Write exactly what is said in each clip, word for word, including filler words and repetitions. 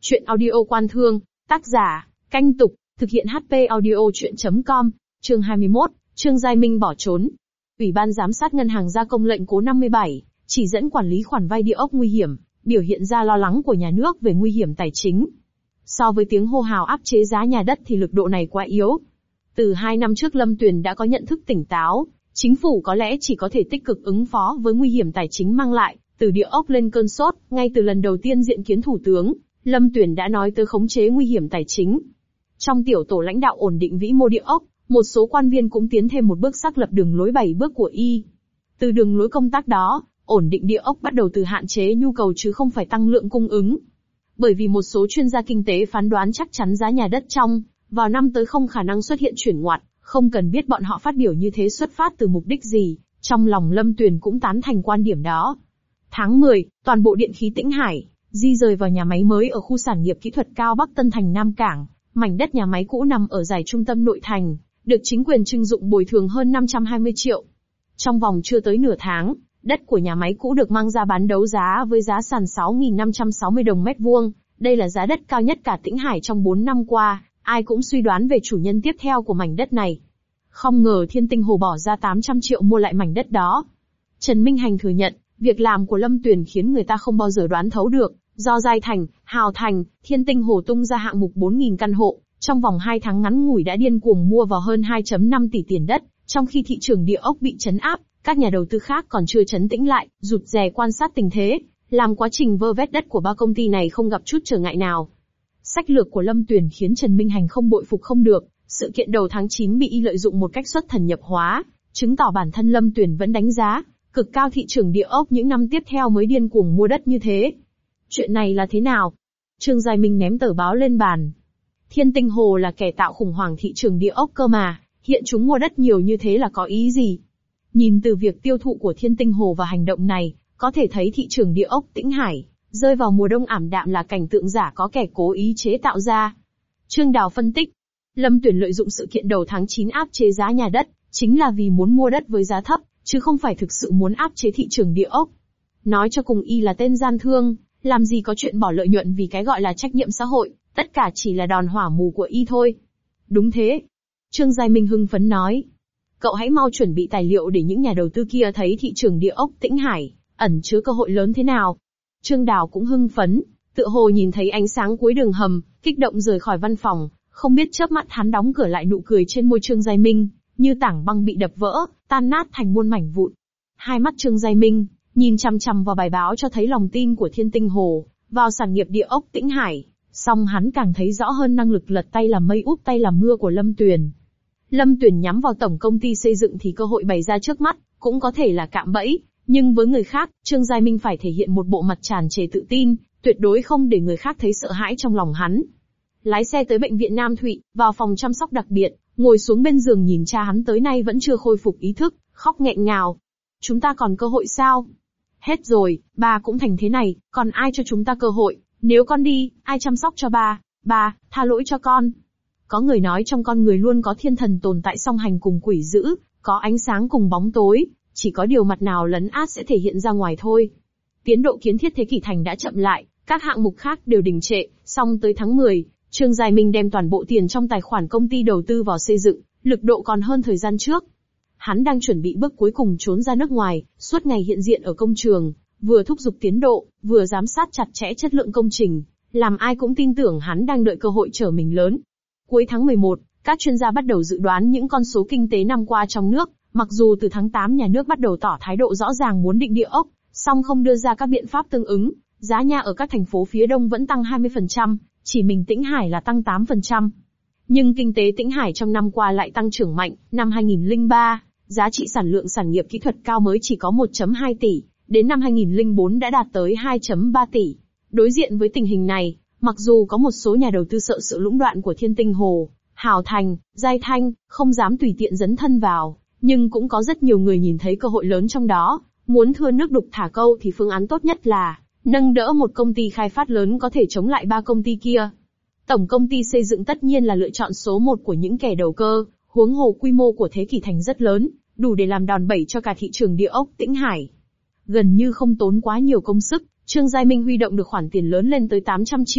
Chuyện audio Quan Thương, tác giả, Canh Tục, thực hiện hát pê audio chuyện chấm com, chương hai mươi mốt, Trương Giai Minh bỏ trốn. Ủy ban giám sát ngân hàng ra công lệnh cố năm mươi bảy, chỉ dẫn quản lý khoản vay địa ốc nguy hiểm, biểu hiện ra lo lắng của nhà nước về nguy hiểm tài chính. So với tiếng hô hào áp chế giá nhà đất thì lực độ này quá yếu. Từ hai năm trước Lâm Tuyền đã có nhận thức tỉnh táo, chính phủ có lẽ chỉ có thể tích cực ứng phó với nguy hiểm tài chính mang lại, từ địa ốc lên cơn sốt. Ngay từ lần đầu tiên diện kiến thủ tướng, Lâm Tuyền đã nói tới khống chế nguy hiểm tài chính. Trong tiểu tổ lãnh đạo ổn định vĩ mô địa ốc, một số quan viên cũng tiến thêm một bước xác lập đường lối bảy bước của y. Từ đường lối công tác đó, ổn định địa ốc bắt đầu từ hạn chế nhu cầu chứ không phải tăng lượng cung ứng. Bởi vì một số chuyên gia kinh tế phán đoán chắc chắn giá nhà đất trong vào năm tới không khả năng xuất hiện chuyển ngoặt, không cần biết bọn họ phát biểu như thế xuất phát từ mục đích gì, trong lòng Lâm Tuyền cũng tán thành quan điểm đó. Tháng mười, toàn bộ điện khí Tĩnh Hải di rời vào nhà máy mới ở khu sản nghiệp kỹ thuật cao Bắc Tân Thành Nam Cảng. Mảnh đất nhà máy cũ nằm ở giải trung tâm nội thành, được chính quyền trưng dụng bồi thường hơn năm trăm hai mươi triệu. Trong vòng chưa tới nửa tháng, đất của nhà máy cũ được mang ra bán đấu giá với giá sàn sáu nghìn năm trăm sáu mươi đồng mét vuông. Đây là giá đất cao nhất cả Tĩnh Hải trong bốn năm qua, ai cũng suy đoán về chủ nhân tiếp theo của mảnh đất này. Không ngờ Thiên Tinh Hồ bỏ ra tám trăm triệu mua lại mảnh đất đó. Trần Minh Hành thừa nhận, việc làm của Lâm Tuyền khiến người ta không bao giờ đoán thấu được, do Giai Thành, Hào Thành, Thiên Tinh Hồ tung ra hạng mục bốn nghìn căn hộ, trong vòng hai tháng ngắn ngủi đã điên cuồng mua vào hơn hai phẩy năm tỷ tiền đất, trong khi thị trường địa ốc bị trấn áp, các nhà đầu tư khác còn chưa trấn tĩnh lại, rụt rè quan sát tình thế, làm quá trình vơ vét đất của ba công ty này không gặp chút trở ngại nào. Sách lược của Lâm Tuyền khiến Trần Minh Hành không bội phục không được, sự kiện đầu tháng chín bị y lợi dụng một cách xuất thần nhập hóa, chứng tỏ bản thân Lâm Tuyền vẫn đánh giá cực cao thị trường địa ốc những năm tiếp theo mới điên cuồng mua đất như thế. Chuyện này là thế nào? Trương Giai Minh ném tờ báo lên bàn. Thiên Tinh Hồ là kẻ tạo khủng hoảng thị trường địa ốc cơ mà, hiện chúng mua đất nhiều như thế là có ý gì? Nhìn từ việc tiêu thụ của Thiên Tinh Hồ và hành động này, có thể thấy thị trường địa ốc Tĩnh Hải rơi vào mùa đông ảm đạm là cảnh tượng giả có kẻ cố ý chế tạo ra. Trương Đào phân tích, Lâm Tuyền lợi dụng sự kiện đầu tháng chín áp chế giá nhà đất, chính là vì muốn mua đất với giá thấp, chứ không phải thực sự muốn áp chế thị trường địa ốc. Nói cho cùng y là tên gian thương, làm gì có chuyện bỏ lợi nhuận vì cái gọi là trách nhiệm xã hội, tất cả chỉ là đòn hỏa mù của y thôi. Đúng thế. Trương Giai Minh hưng phấn nói. Cậu hãy mau chuẩn bị tài liệu để những nhà đầu tư kia thấy thị trường địa ốc Tĩnh Hải ẩn chứa cơ hội lớn thế nào. Trương Đào cũng hưng phấn, tựa hồ nhìn thấy ánh sáng cuối đường hầm, kích động rời khỏi văn phòng, không biết chớp mắt hắn đóng cửa lại, nụ cười trên môi Trương Giai Minh như tảng băng bị đập vỡ, tan nát thành muôn mảnh vụn. Hai mắt Trương Giai Minh nhìn chằm chằm vào bài báo cho thấy lòng tin của Thiên Tinh Hồ vào sản nghiệp địa ốc Tĩnh Hải, song hắn càng thấy rõ hơn năng lực lật tay làm mây úp tay làm mưa của Lâm Tuyền. Lâm Tuyền nhắm vào tổng công ty xây dựng thì cơ hội bày ra trước mắt, cũng có thể là cạm bẫy, nhưng với người khác, Trương Giai Minh phải thể hiện một bộ mặt tràn trề tự tin, tuyệt đối không để người khác thấy sợ hãi trong lòng hắn. Lái xe tới bệnh viện Nam Thụy, vào phòng chăm sóc đặc biệt, ngồi xuống bên giường nhìn cha hắn tới nay vẫn chưa khôi phục ý thức, khóc nghẹn ngào. Chúng ta còn cơ hội sao? Hết rồi, ba cũng thành thế này, còn ai cho chúng ta cơ hội? Nếu con đi, ai chăm sóc cho ba? Ba, tha lỗi cho con. Có người nói trong con người luôn có thiên thần tồn tại song hành cùng quỷ dữ, có ánh sáng cùng bóng tối, chỉ có điều mặt nào lấn át sẽ thể hiện ra ngoài thôi. Tiến độ kiến thiết Thế Kỷ Thành đã chậm lại, các hạng mục khác đều đình trệ, song tới tháng mười, Trương Giai Minh đem toàn bộ tiền trong tài khoản công ty đầu tư vào xây dựng, lực độ còn hơn thời gian trước. Hắn đang chuẩn bị bước cuối cùng trốn ra nước ngoài, suốt ngày hiện diện ở công trường, vừa thúc giục tiến độ, vừa giám sát chặt chẽ chất lượng công trình, làm ai cũng tin tưởng hắn đang đợi cơ hội trở mình lớn. Cuối tháng mười một, các chuyên gia bắt đầu dự đoán những con số kinh tế năm qua trong nước, mặc dù từ tháng tám nhà nước bắt đầu tỏ thái độ rõ ràng muốn định địa ốc, song không đưa ra các biện pháp tương ứng, giá nhà ở các thành phố phía Đông vẫn tăng hai mươi phần trăm, chỉ mình Tĩnh Hải là tăng tám phần trăm. Nhưng kinh tế Tĩnh Hải trong năm qua lại tăng trưởng mạnh, năm hai nghìn lẻ ba, giá trị sản lượng sản nghiệp kỹ thuật cao mới chỉ có một phẩy hai tỷ, đến năm hai nghìn lẻ bốn đã đạt tới hai phẩy ba tỷ. Đối diện với tình hình này, mặc dù có một số nhà đầu tư sợ sự lũng đoạn của Thiên Tinh Hồ, Hào Thành, Giai Thanh, không dám tùy tiện dấn thân vào, nhưng cũng có rất nhiều người nhìn thấy cơ hội lớn trong đó, muốn thưa nước đục thả câu thì phương án tốt nhất là nâng đỡ một công ty khai phát lớn có thể chống lại ba công ty kia. Tổng công ty xây dựng tất nhiên là lựa chọn số một của những kẻ đầu cơ, huống hồ quy mô của Thế Kỷ Thành rất lớn, đủ để làm đòn bẩy cho cả thị trường địa ốc Tĩnh Hải. Gần như không tốn quá nhiều công sức, Trương Giai Minh huy động được khoản tiền lớn lên tới tám trăm triệu,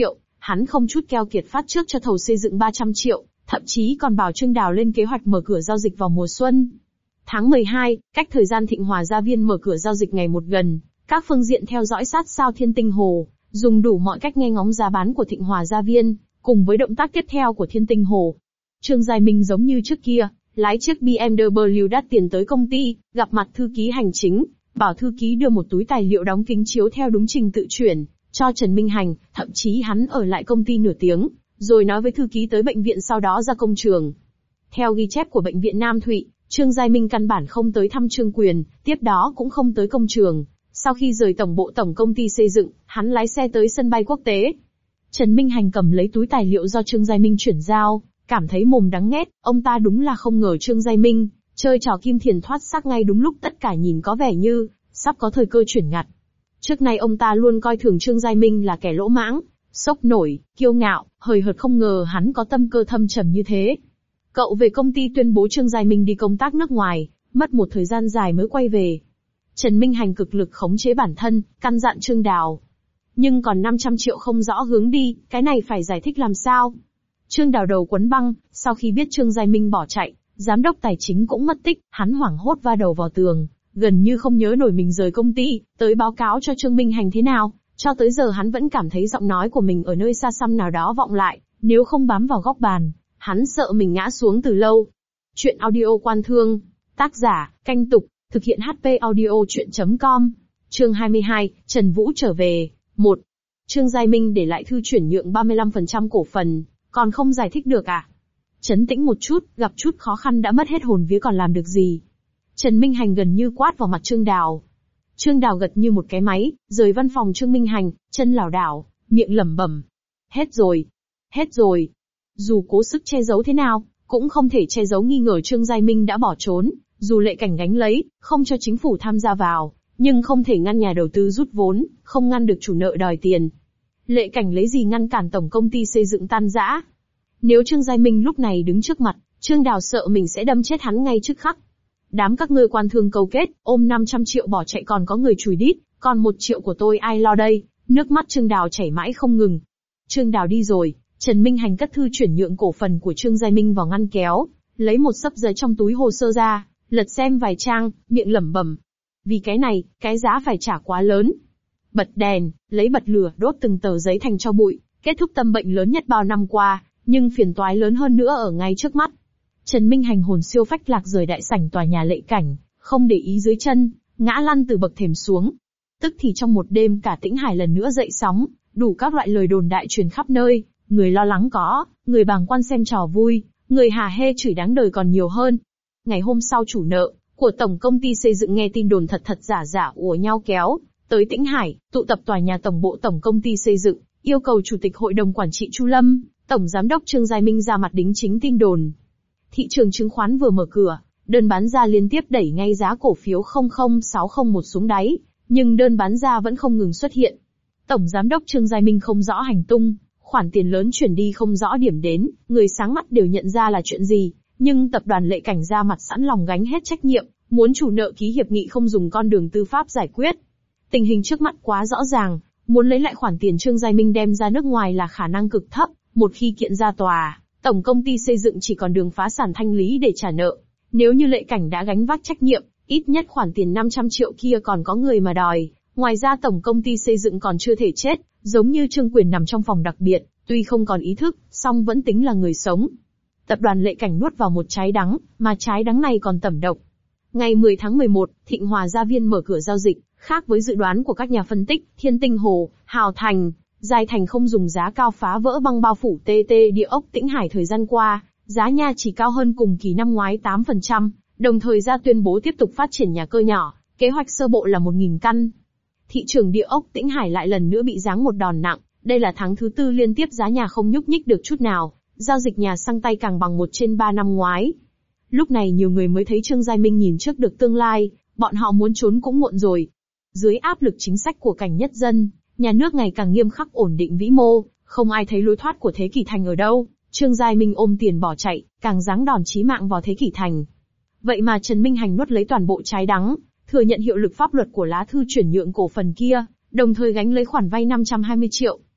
Hắn không chút keo kiệt phát trước cho thầu xây dựng ba trăm triệu, thậm chí còn bảo Trương Đào lên kế hoạch mở cửa giao dịch vào mùa xuân. Tháng mười hai, cách thời gian Thịnh Hòa Gia Viên mở cửa giao dịch ngày một gần, các phương diện theo dõi sát sao Thiên Tinh Hồ, dùng đủ mọi cách nghe ngóng giá bán của Thịnh Hòa Gia Viên, cùng với động tác tiếp theo của Thiên Tinh Hồ. Trương Giai Minh giống như trước kia, lái chiếc bê em vê đắt tiền tới công ty, gặp mặt thư ký hành chính, bảo thư ký đưa một túi tài liệu đóng kính chiếu theo đúng trình tự chuyển cho Trần Minh Hành, thậm chí hắn ở lại công ty nửa tiếng, rồi nói với thư ký tới bệnh viện sau đó ra công trường. Theo ghi chép của bệnh viện Nam Thụy, Trương Giai Minh căn bản không tới thăm Trương Quyền, tiếp đó cũng không tới công trường. Sau khi rời tổng bộ tổng công ty xây dựng, hắn lái xe tới sân bay quốc tế. Trần Minh Hành cầm lấy túi tài liệu do Trương Giai Minh chuyển giao, cảm thấy mồm đắng nghét, ông ta đúng là không ngờ Trương Giai Minh chơi trò kim thiền thoát xác ngay đúng lúc tất cả nhìn có vẻ như sắp có thời cơ chuyển ngặt. Trước nay ông ta luôn coi thường Trương Giai Minh là kẻ lỗ mãng, sốc nổi, kiêu ngạo, hời hợt, không ngờ hắn có tâm cơ thâm trầm như thế. Cậu về công ty tuyên bố Trương Giai Minh đi công tác nước ngoài, mất một thời gian dài mới quay về. Trần Minh Hành cực lực khống chế bản thân, căn dặn Trương Đào. Nhưng còn năm trăm triệu không rõ hướng đi, cái này phải giải thích làm sao? Trương Đào đầu quấn băng, sau khi biết Trương Giai Minh bỏ chạy, giám đốc tài chính cũng mất tích, hắn hoảng hốt va đầu vào tường, gần như không nhớ nổi mình rời công ty, tới báo cáo cho Trương Minh Hành thế nào. Cho tới giờ hắn vẫn cảm thấy giọng nói của mình ở nơi xa xăm nào đó vọng lại, nếu không bám vào góc bàn, hắn sợ mình ngã xuống từ lâu. Chuyện audio Quan Thương, tác giả, Canh Tục, thực hiện hát pê audio chuyện chấm com. Chương hai mươi hai, Trần Vũ trở về. một. Trương Giai Minh để lại thư chuyển nhượng ba mươi lăm phần trăm cổ phần, còn không giải thích được à? Trấn tĩnh một chút, gặp chút khó khăn đã mất hết hồn vía còn làm được gì? Trần Minh Hành gần như quát vào mặt Trương Đào. Trương Đào gật như một cái máy, rời văn phòng Trương Minh Hành, chân lảo đảo, miệng lẩm bẩm. Hết rồi. Hết rồi. Dù cố sức che giấu thế nào, cũng không thể che giấu nghi ngờ Trương Giai Minh đã bỏ trốn, dù Lệ Cảnh gánh lấy, không cho chính phủ tham gia vào, nhưng không thể ngăn nhà đầu tư rút vốn, không ngăn được chủ nợ đòi tiền. Lệ Cảnh lấy gì ngăn cản tổng công ty xây dựng tan rã? Nếu Trương Giai Minh lúc này đứng trước mặt, Trương Đào sợ mình sẽ đâm chết hắn ngay trước khắc. Đám các ngươi quan thương câu kết, ôm năm trăm triệu bỏ chạy còn có người chùi đít, còn một triệu của tôi ai lo đây? Nước mắt Trương Đào chảy mãi không ngừng. Trương Đào đi rồi, Trần Minh Hành cất thư chuyển nhượng cổ phần của Trương Giai Minh vào ngăn kéo, lấy một xấp giấy trong túi hồ sơ ra, lật xem vài trang, miệng lẩm bẩm. Vì cái này, cái giá phải trả quá lớn. Bật đèn, lấy bật lửa đốt từng tờ giấy thành tro bụi, kết thúc tâm bệnh lớn nhất bao năm qua, nhưng phiền toái lớn hơn nữa ở ngay trước mắt. Trần Minh Hành hồn siêu phách lạc rời đại sảnh tòa nhà Lệ Cảnh, không để ý dưới chân, ngã lăn từ bậc thềm xuống. Tức thì trong một đêm cả Tĩnh Hải lần nữa dậy sóng, đủ các loại lời đồn đại truyền khắp nơi, người lo lắng có, người bàng quan xem trò vui, người hả hê chửi đáng đời còn nhiều hơn. Ngày hôm sau chủ nợ của tổng công ty xây dựng nghe tin đồn thật thật giả giả ùa nhau kéo tới Tĩnh Hải, tụ tập tòa nhà tổng bộ tổng công ty xây dựng, yêu cầu chủ tịch hội đồng quản trị Chu Lâm, tổng giám đốc Trương Giai Minh ra mặt đính chính tin đồn. Thị trường chứng khoán vừa mở cửa, đơn bán ra liên tiếp đẩy ngay giá cổ phiếu không không sáu không một xuống đáy, nhưng đơn bán ra vẫn không ngừng xuất hiện. Tổng giám đốc Trương Giai Minh không rõ hành tung, khoản tiền lớn chuyển đi không rõ điểm đến, người sáng mắt đều nhận ra là chuyện gì, nhưng tập đoàn Lệ Cảnh ra mặt sẵn lòng gánh hết trách nhiệm, muốn chủ nợ ký hiệp nghị không dùng con đường tư pháp giải quyết. Tình hình trước mắt quá rõ ràng, muốn lấy lại khoản tiền Trương Giai Minh đem ra nước ngoài là khả năng cực thấp, một khi kiện ra tòa, tổng công ty xây dựng chỉ còn đường phá sản thanh lý để trả nợ. Nếu như Lệ Cảnh đã gánh vác trách nhiệm, ít nhất khoản tiền năm trăm triệu kia còn có người mà đòi, ngoài ra tổng công ty xây dựng còn chưa thể chết, giống như Trương Quyền nằm trong phòng đặc biệt, tuy không còn ý thức, song vẫn tính là người sống. Tập đoàn Lệ Cảnh nuốt vào một trái đắng, mà trái đắng này còn tẩm độc. Ngày mười tháng mười một, Thịnh Hòa Gia Viên mở cửa giao dịch, khác với dự đoán của các nhà phân tích, Thiên Tinh Hồ, Hào Thành, Giai Thành không dùng giá cao phá vỡ băng bao phủ tê tê địa ốc Tĩnh Hải thời gian qua, giá nhà chỉ cao hơn cùng kỳ năm ngoái tám phần trăm, đồng thời ra tuyên bố tiếp tục phát triển nhà cơ nhỏ, kế hoạch sơ bộ là một nghìn căn. Thị trường địa ốc Tĩnh Hải lại lần nữa bị giáng một đòn nặng, đây là tháng thứ tư liên tiếp giá nhà không nhúc nhích được chút nào, giao dịch nhà sang tay càng bằng một trên ba năm ngoái. Lúc này nhiều người mới thấy Trương Giai Minh nhìn trước được tương lai, bọn họ muốn trốn cũng muộn rồi. Dưới áp lực chính sách của cảnh nhất dân, nhà nước ngày càng nghiêm khắc ổn định vĩ mô, không ai thấy lối thoát của Thế Kỷ Thành ở đâu, Trương Giai Minh ôm tiền bỏ chạy, càng giáng đòn chí mạng vào Thế Kỷ Thành. Vậy mà Trần Minh Hành nuốt lấy toàn bộ trái đắng, thừa nhận hiệu lực pháp luật của lá thư chuyển nhượng cổ phần kia, đồng thời gánh lấy khoản vay năm trăm hai mươi triệu.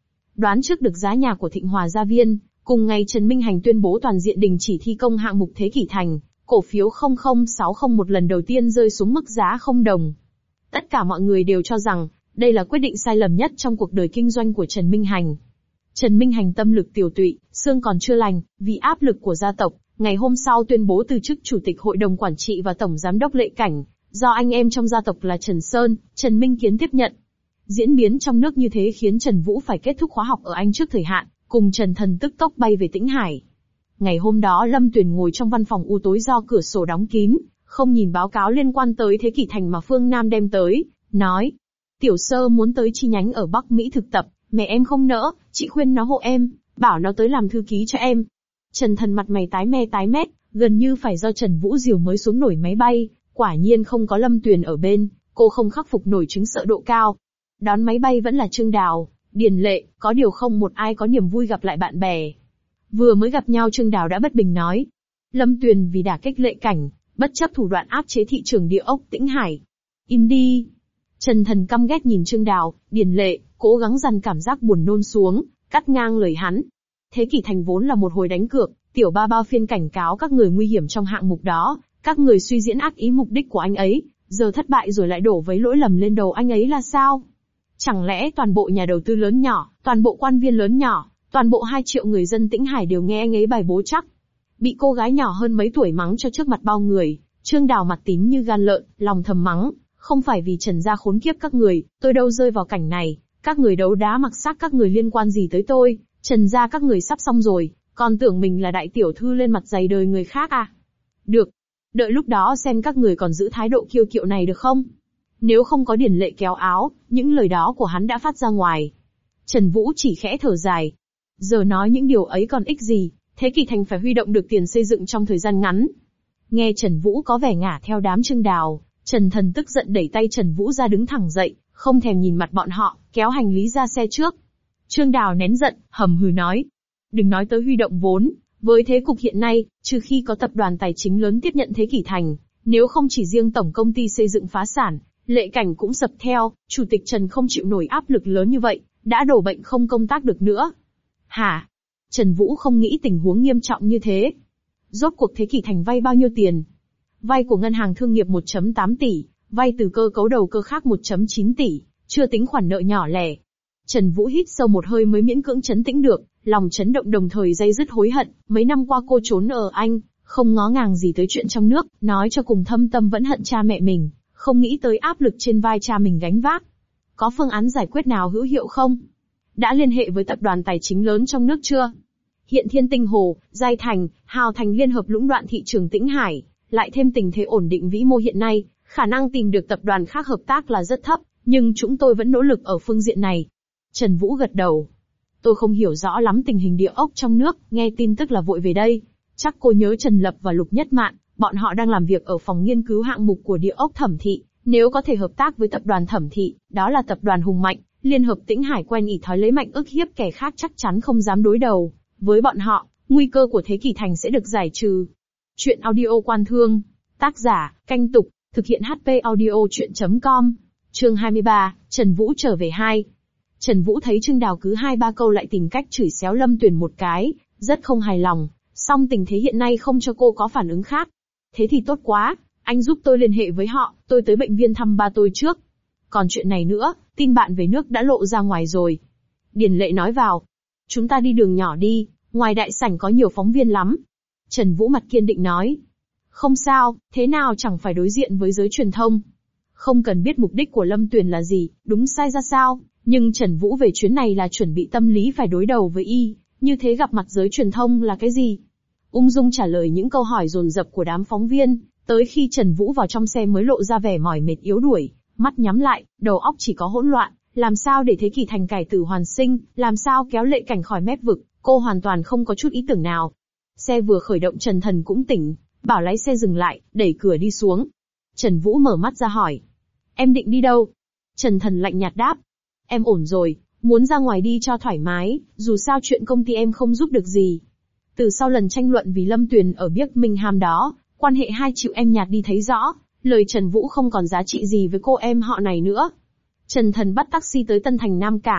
đoán trước được giá nhà của Thịnh Hòa Gia Viên, cùng ngày Trần Minh Hành tuyên bố toàn diện đình chỉ thi công hạng mục Thế Kỷ Thành, cổ phiếu không không sáu không một lần đầu tiên rơi xuống mức giá không đồng. Tất cả mọi người đều cho rằng, đây là quyết định sai lầm nhất trong cuộc đời kinh doanh của Trần Minh Hành. Trần Minh Hành tâm lực tiều tụy, xương còn chưa lành, vì áp lực của gia tộc, ngày hôm sau tuyên bố từ chức Chủ tịch Hội đồng Quản trị và Tổng Giám đốc Lệ Cảnh, do anh em trong gia tộc là Trần Sơn, Trần Minh Kiến tiếp nhận. Diễn biến trong nước như thế khiến Trần Vũ phải kết thúc khóa học ở Anh trước thời hạn, cùng Trần Thần tức tốc bay về Tĩnh Hải. Ngày hôm đó Lâm Tuyền ngồi trong văn phòng u tối do cửa sổ đóng kín, không nhìn báo cáo liên quan tới Thế Kỷ Thành mà Phương Nam đem tới, nói. Tiểu Sơ muốn tới chi nhánh ở Bắc Mỹ thực tập, mẹ em không nỡ, chị khuyên nó hộ em, bảo nó tới làm thư ký cho em. Trần Thần mặt mày tái me tái mét, gần như phải do Trần Vũ diều mới xuống nổi máy bay, quả nhiên không có Lâm Tuyền ở bên, cô không khắc phục nổi chứng sợ độ cao. Đón máy bay vẫn là Trương Đào, Điền Lệ, có điều không một ai có niềm vui gặp lại bạn bè. Vừa mới gặp nhau Trương Đào đã bất bình nói. Lâm Tuyền vì đả kích Lệ Cảnh, bất chấp thủ đoạn áp chế thị trường địa ốc Tĩnh Hải. Im đi. Trần Thần căm ghét nhìn Trương Đào, Điền Lệ, cố gắng dằn cảm giác buồn nôn xuống, cắt ngang lời hắn. Thế Kỷ Thành vốn là một hồi đánh cược, tiểu ba bao phiên cảnh cáo các người nguy hiểm trong hạng mục đó, các người suy diễn ác ý mục đích của anh ấy, giờ thất bại rồi lại đổ vấy lỗi lầm lên đầu anh ấy là sao? Chẳng lẽ toàn bộ nhà đầu tư lớn nhỏ, toàn bộ quan viên lớn nhỏ, toàn bộ hai triệu người dân Tĩnh Hải đều nghe anh ấy bài bố chắc? Bị cô gái nhỏ hơn mấy tuổi mắng cho trước mặt bao người, Trương Đào mặt tím như gan lợn, lòng thầm mắng, không phải vì Trần gia khốn kiếp các người, tôi đâu rơi vào cảnh này, các người đấu đá mặc xác các người liên quan gì tới tôi, Trần gia các người sắp xong rồi, còn tưởng mình là đại tiểu thư lên mặt dày đời người khác à? Được. Đợi lúc đó xem các người còn giữ thái độ kiêu kiệu này được không? Nếu không có Điền Lệ kéo áo, những lời đó của hắn đã phát ra ngoài. Trần Vũ chỉ khẽ thở dài. Giờ nói những điều ấy còn ích gì, Thế Kỷ Thành phải huy động được tiền xây dựng trong thời gian ngắn. Nghe Trần Vũ có vẻ ngả theo đám Trương Đào, Trần Thần tức giận đẩy tay Trần Vũ ra đứng thẳng dậy, không thèm nhìn mặt bọn họ, kéo hành lý ra xe trước. Trương Đào nén giận, hầm hừ nói. Đừng nói tới huy động vốn, với thế cục hiện nay, trừ khi có tập đoàn tài chính lớn tiếp nhận Thế Kỷ Thành, nếu không chỉ riêng tổng công ty xây dựng phá sản, Lệ Cảnh cũng sập theo, Chủ tịch Trần không chịu nổi áp lực lớn như vậy, đã đổ bệnh không công tác được nữa. Hả? Trần Vũ không nghĩ tình huống nghiêm trọng như thế. Rốt cuộc Thế Kỷ Thành vay bao nhiêu tiền? Vay của Ngân hàng Thương nghiệp một phẩy tám tỷ, vay từ cơ cấu đầu cơ khác một phẩy chín tỷ, chưa tính khoản nợ nhỏ lẻ. Trần Vũ hít sâu một hơi mới miễn cưỡng trấn tĩnh được, lòng chấn động đồng thời day dứt hối hận, mấy năm qua cô trốn ở Anh, không ngó ngàng gì tới chuyện trong nước, nói cho cùng thâm tâm vẫn hận cha mẹ mình, không nghĩ tới áp lực trên vai cha mình gánh vác. Có phương án giải quyết nào hữu hiệu không? Đã liên hệ với tập đoàn tài chính lớn trong nước chưa? Hiện Thiên Tinh Hồ, Giai Thành, Hào Thành liên hợp lũng đoạn thị trường Tĩnh Hải, lại thêm tình thế ổn định vĩ mô hiện nay, khả năng tìm được tập đoàn khác hợp tác là rất thấp, nhưng chúng tôi vẫn nỗ lực ở phương diện này. Trần Vũ gật đầu. Tôi không hiểu rõ lắm tình hình địa ốc trong nước, nghe tin tức là vội về đây. Chắc cô nhớ Trần Lập và Lục Nhất Mạn, bọn họ đang làm việc ở phòng nghiên cứu hạng mục của địa ốc Thẩm Thị, nếu có thể hợp tác với tập đoàn Thẩm Thị, đó là tập đoàn hùng mạnh, liên hợp Tĩnh Hải quen ỷ thói lấy mạnh ức hiếp kẻ khác chắc chắn không dám đối đầu. Với bọn họ, nguy cơ của Thế Kỷ Thành sẽ được giải trừ. Chuyện audio Quan Thương, tác giả, Canh Tục, thực hiện hát pê audio chuyện chấm com, chương hai mươi ba, Trần Vũ trở về hai. Trần Vũ thấy Trương Đào cứ hai ba câu lại tìm cách chửi xéo Lâm Tuyền một cái, rất không hài lòng, song tình thế hiện nay không cho cô có phản ứng khác. Thế thì tốt quá, anh giúp tôi liên hệ với họ, tôi tới bệnh viện thăm ba tôi trước. Còn chuyện này nữa, tin bạn về nước đã lộ ra ngoài rồi. Điền Lệ nói vào. Chúng ta đi đường nhỏ đi, ngoài đại sảnh có nhiều phóng viên lắm. Trần Vũ mặt kiên định nói. Không sao, thế nào chẳng phải đối diện với giới truyền thông. Không cần biết mục đích của Lâm Tuyền là gì, đúng sai ra sao, nhưng Trần Vũ về chuyến này là chuẩn bị tâm lý phải đối đầu với y, như thế gặp mặt giới truyền thông là cái gì? Ung dung trả lời những câu hỏi dồn dập của đám phóng viên, tới khi Trần Vũ vào trong xe mới lộ ra vẻ mỏi mệt yếu đuổi, mắt nhắm lại, đầu óc chỉ có hỗn loạn, làm sao để Thế Kỷ Thành cải tử hoàn sinh, làm sao kéo Lệ Cảnh khỏi mép vực, cô hoàn toàn không có chút ý tưởng nào. Xe vừa khởi động Trần Thần cũng tỉnh, bảo lái xe dừng lại, đẩy cửa đi xuống. Trần Vũ mở mắt ra hỏi. Em định đi đâu? Trần Thần lạnh nhạt đáp. Em ổn rồi, muốn ra ngoài đi cho thoải mái, dù sao chuyện công ty em không giúp được gì. Từ sau lần tranh luận vì Lâm Tuyền ở Birmingham đó, quan hệ hai triệu em nhạt đi thấy rõ, lời Trần Vũ không còn giá trị gì với cô em họ này nữa. Trần Thần bắt taxi tới Tân Thành Nam Cảng,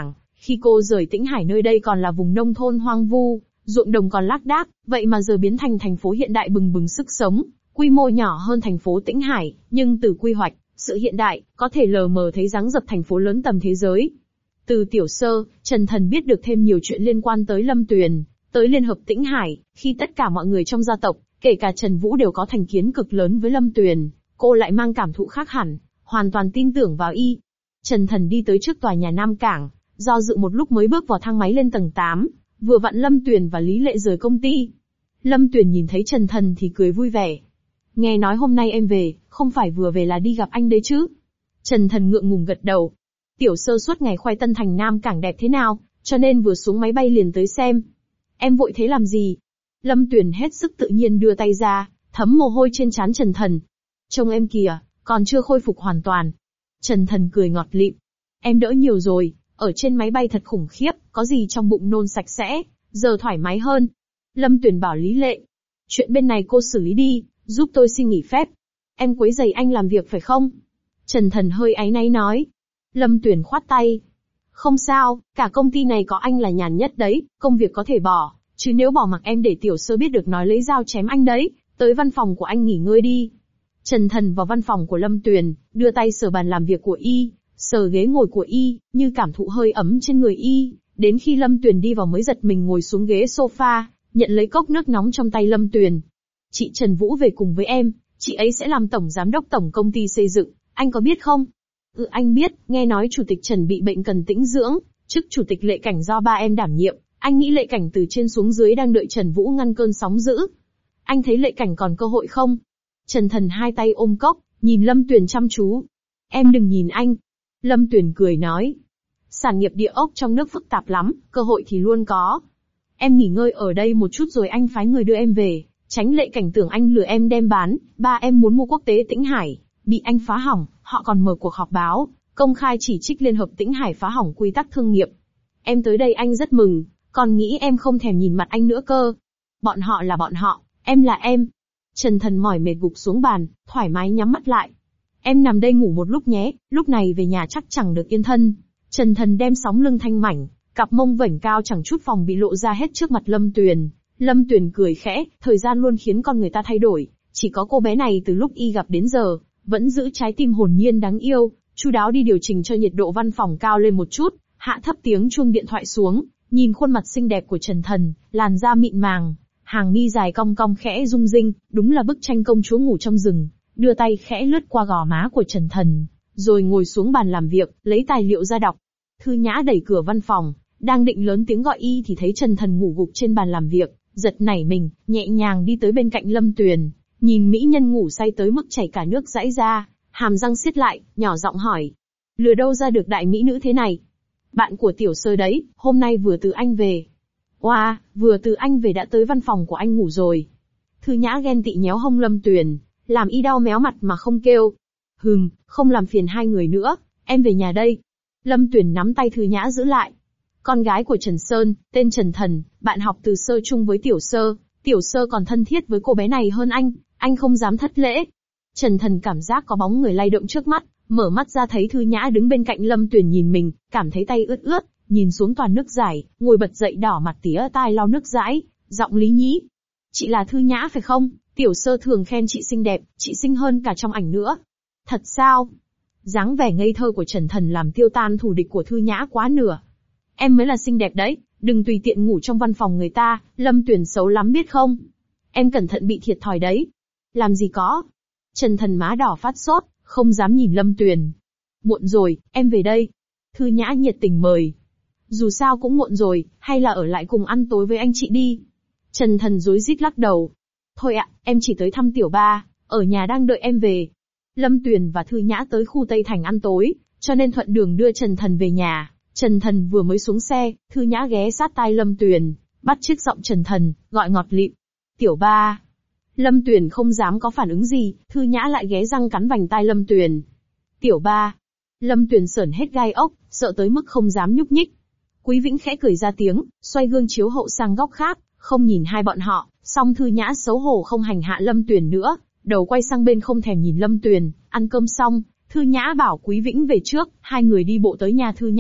Khi cô rời Tĩnh Hải nơi đây còn là vùng nông thôn hoang vu, ruộng đồng còn lác đác, vậy mà giờ biến thành thành phố hiện đại bừng bừng sức sống, quy mô nhỏ hơn thành phố Tĩnh Hải, nhưng từ quy hoạch, sự hiện đại, có thể lờ mờ thấy dáng dấp thành phố lớn tầm thế giới. Từ Tiểu Sơ, Trần Thần biết được thêm nhiều chuyện liên quan tới Lâm Tuyền, tới Liên hợp Tĩnh Hải, khi tất cả mọi người trong gia tộc, kể cả Trần Vũ đều có thành kiến cực lớn với Lâm Tuyền, cô lại mang cảm thụ khác hẳn, hoàn toàn tin tưởng vào y. Trần Thần đi tới trước tòa nhà Nam Cảng, do dự một lúc mới bước vào thang máy lên tầng tám, vừa vặn Lâm Tuyền và Lý Lệ rời công ty. Lâm Tuyền nhìn thấy Trần Thần thì cười vui vẻ. Nghe nói hôm nay em về, không phải vừa về là đi gặp anh đấy chứ? Trần Thần ngượng ngùng gật đầu. Tiểu Sơ suốt ngày khoe Tân Thành Nam Cảng đẹp thế nào, cho nên vừa xuống máy bay liền tới xem. Em vội thế làm gì? Lâm Tuyền hết sức tự nhiên đưa tay ra, thấm mồ hôi trên trán Trần Thần. Trông em kìa, còn chưa khôi phục hoàn toàn. Trần Thần cười ngọt lịm. Em đỡ nhiều rồi, ở trên máy bay thật khủng khiếp, có gì trong bụng nôn sạch sẽ, giờ thoải mái hơn. Lâm Tuyền bảo Lý Lệ. Chuyện bên này cô xử lý đi, giúp tôi xin nghỉ phép. Em quấy rầy anh làm việc phải không? Trần Thần hơi áy náy nói. Lâm Tuyền khoát tay. Không sao, cả công ty này có anh là nhàn nhất đấy, công việc có thể bỏ, chứ nếu bỏ mặc em để Tiểu Sơ biết được nói lấy dao chém anh đấy, tới văn phòng của anh nghỉ ngơi đi. Trần Thần vào văn phòng của Lâm Tuyền, đưa tay sờ bàn làm việc của y, sờ ghế ngồi của y, như cảm thụ hơi ấm trên người y, đến khi Lâm Tuyền đi vào mới giật mình ngồi xuống ghế sofa, nhận lấy cốc nước nóng trong tay Lâm Tuyền. Chị Trần Vũ về cùng với em, chị ấy sẽ làm tổng giám đốc tổng công ty xây dựng, anh có biết không? Ừ anh biết, nghe nói chủ tịch Trần bị bệnh cần tĩnh dưỡng, chức chủ tịch Lệ Cảnh do ba em đảm nhiệm, anh nghĩ Lệ Cảnh từ trên xuống dưới đang đợi Trần Vũ ngăn cơn sóng dữ. Anh thấy Lệ Cảnh còn cơ hội không? Trần Thần hai tay ôm cốc, nhìn Lâm Tuyền chăm chú. Em đừng nhìn anh. Lâm Tuyền cười nói. Sản nghiệp địa ốc trong nước phức tạp lắm, cơ hội thì luôn có. Em nghỉ ngơi ở đây một chút rồi anh phái người đưa em về, tránh Lệ Cảnh tưởng anh lừa em đem bán, ba em muốn mua quốc tế Tĩnh Hải, bị anh phá hỏng, họ còn mở cuộc họp báo, công khai chỉ trích Liên hợp Tĩnh Hải phá hỏng quy tắc thương nghiệp. Em tới đây anh rất mừng, còn nghĩ em không thèm nhìn mặt anh nữa cơ. Bọn họ là bọn họ, em là em. Trần Thần mỏi mệt gục xuống bàn, thoải mái nhắm mắt lại. Em nằm đây ngủ một lúc nhé, lúc này về nhà chắc chẳng được yên thân. Trần Thần đem sóng lưng thanh mảnh, cặp mông vểnh cao chẳng chút phòng bị lộ ra hết trước mặt Lâm Tuyền. Lâm Tuyền cười khẽ, thời gian luôn khiến con người ta thay đổi, chỉ có cô bé này từ lúc y gặp đến giờ, vẫn giữ trái tim hồn nhiên đáng yêu, chu đáo đi điều chỉnh cho nhiệt độ văn phòng cao lên một chút, hạ thấp tiếng chuông điện thoại xuống, nhìn khuôn mặt xinh đẹp của Trần Thần, làn da mịn màng, hàng mi dài cong cong khẽ rung rinh, đúng là bức tranh công chúa ngủ trong rừng, đưa tay khẽ lướt qua gò má của Trần Thần, rồi ngồi xuống bàn làm việc, lấy tài liệu ra đọc. Thư Nhã đẩy cửa văn phòng, đang định lớn tiếng gọi y thì thấy Trần Thần ngủ gục trên bàn làm việc, giật nảy mình, nhẹ nhàng đi tới bên cạnh Lâm Tuyền, nhìn mỹ nhân ngủ say tới mức chảy cả nước dãi ra, hàm răng siết lại, nhỏ giọng hỏi. Lừa đâu ra được đại mỹ nữ thế này? Bạn của Tiểu Sơ đấy, hôm nay vừa từ anh về. Oa, wow, vừa từ anh về đã tới văn phòng của anh ngủ rồi. Thư Nhã ghen tị nhéo hông Lâm Tuyền, làm y đau méo mặt mà không kêu. Hừm, không làm phiền hai người nữa, em về nhà đây. Lâm Tuyền nắm tay Thư Nhã giữ lại. Con gái của Trần Sơn, tên Trần Thần, bạn học từ sơ chung với Tiểu Sơ, Tiểu Sơ còn thân thiết với cô bé này hơn anh, anh không dám thất lễ. Trần Thần cảm giác có bóng người lay động trước mắt, mở mắt ra thấy Thư Nhã đứng bên cạnh Lâm Tuyền nhìn mình, cảm thấy tay ướt ướt, nhìn xuống toàn nước dãi, ngồi bật dậy đỏ mặt tía tai lau nước dãi, giọng lý nhí. Chị là Thư Nhã phải không? Tiểu Sơ thường khen chị xinh đẹp, chị xinh hơn cả trong ảnh nữa. Thật sao? Dáng vẻ ngây thơ của Trần Thần làm tiêu tan thù địch của Thư Nhã quá nửa. Em mới là xinh đẹp đấy, đừng tùy tiện ngủ trong văn phòng người ta, Lâm Tuyền xấu lắm biết không? Em cẩn thận bị thiệt thòi đấy. Làm gì có? Trần Thần má đỏ phát sốt, không dám nhìn Lâm Tuyền. Muộn rồi, em về đây. Thư Nhã nhiệt tình mời. Dù sao cũng muộn rồi, hay là ở lại cùng ăn tối với anh chị đi. Trần Thần rối rít lắc đầu. Thôi ạ, em chỉ tới thăm Tiểu Ba, ở nhà đang đợi em về. Lâm Tuyền và Thư Nhã tới khu Tây Thành ăn tối, cho nên thuận đường đưa Trần Thần về nhà. Trần Thần vừa mới xuống xe, Thư Nhã ghé sát tai Lâm Tuyền, bắt chước giọng Trần Thần, gọi ngọt lịm. Tiểu Ba. Lâm Tuyền không dám có phản ứng gì, Thư Nhã lại ghé răng cắn vành tai Lâm Tuyền. Tiểu Ba. Lâm Tuyền sởn hết gai ốc, sợ tới mức không dám nhúc nhích. Quý Vĩnh khẽ cười ra tiếng, xoay gương chiếu hậu sang góc khác, không nhìn hai bọn họ, song Thư Nhã xấu hổ không hành hạ Lâm Tuyền nữa, đầu quay sang bên không thèm nhìn Lâm Tuyền. Ăn cơm xong, Thư Nhã bảo Quý Vĩnh về trước, hai người đi bộ tới nhà Thư Nhã,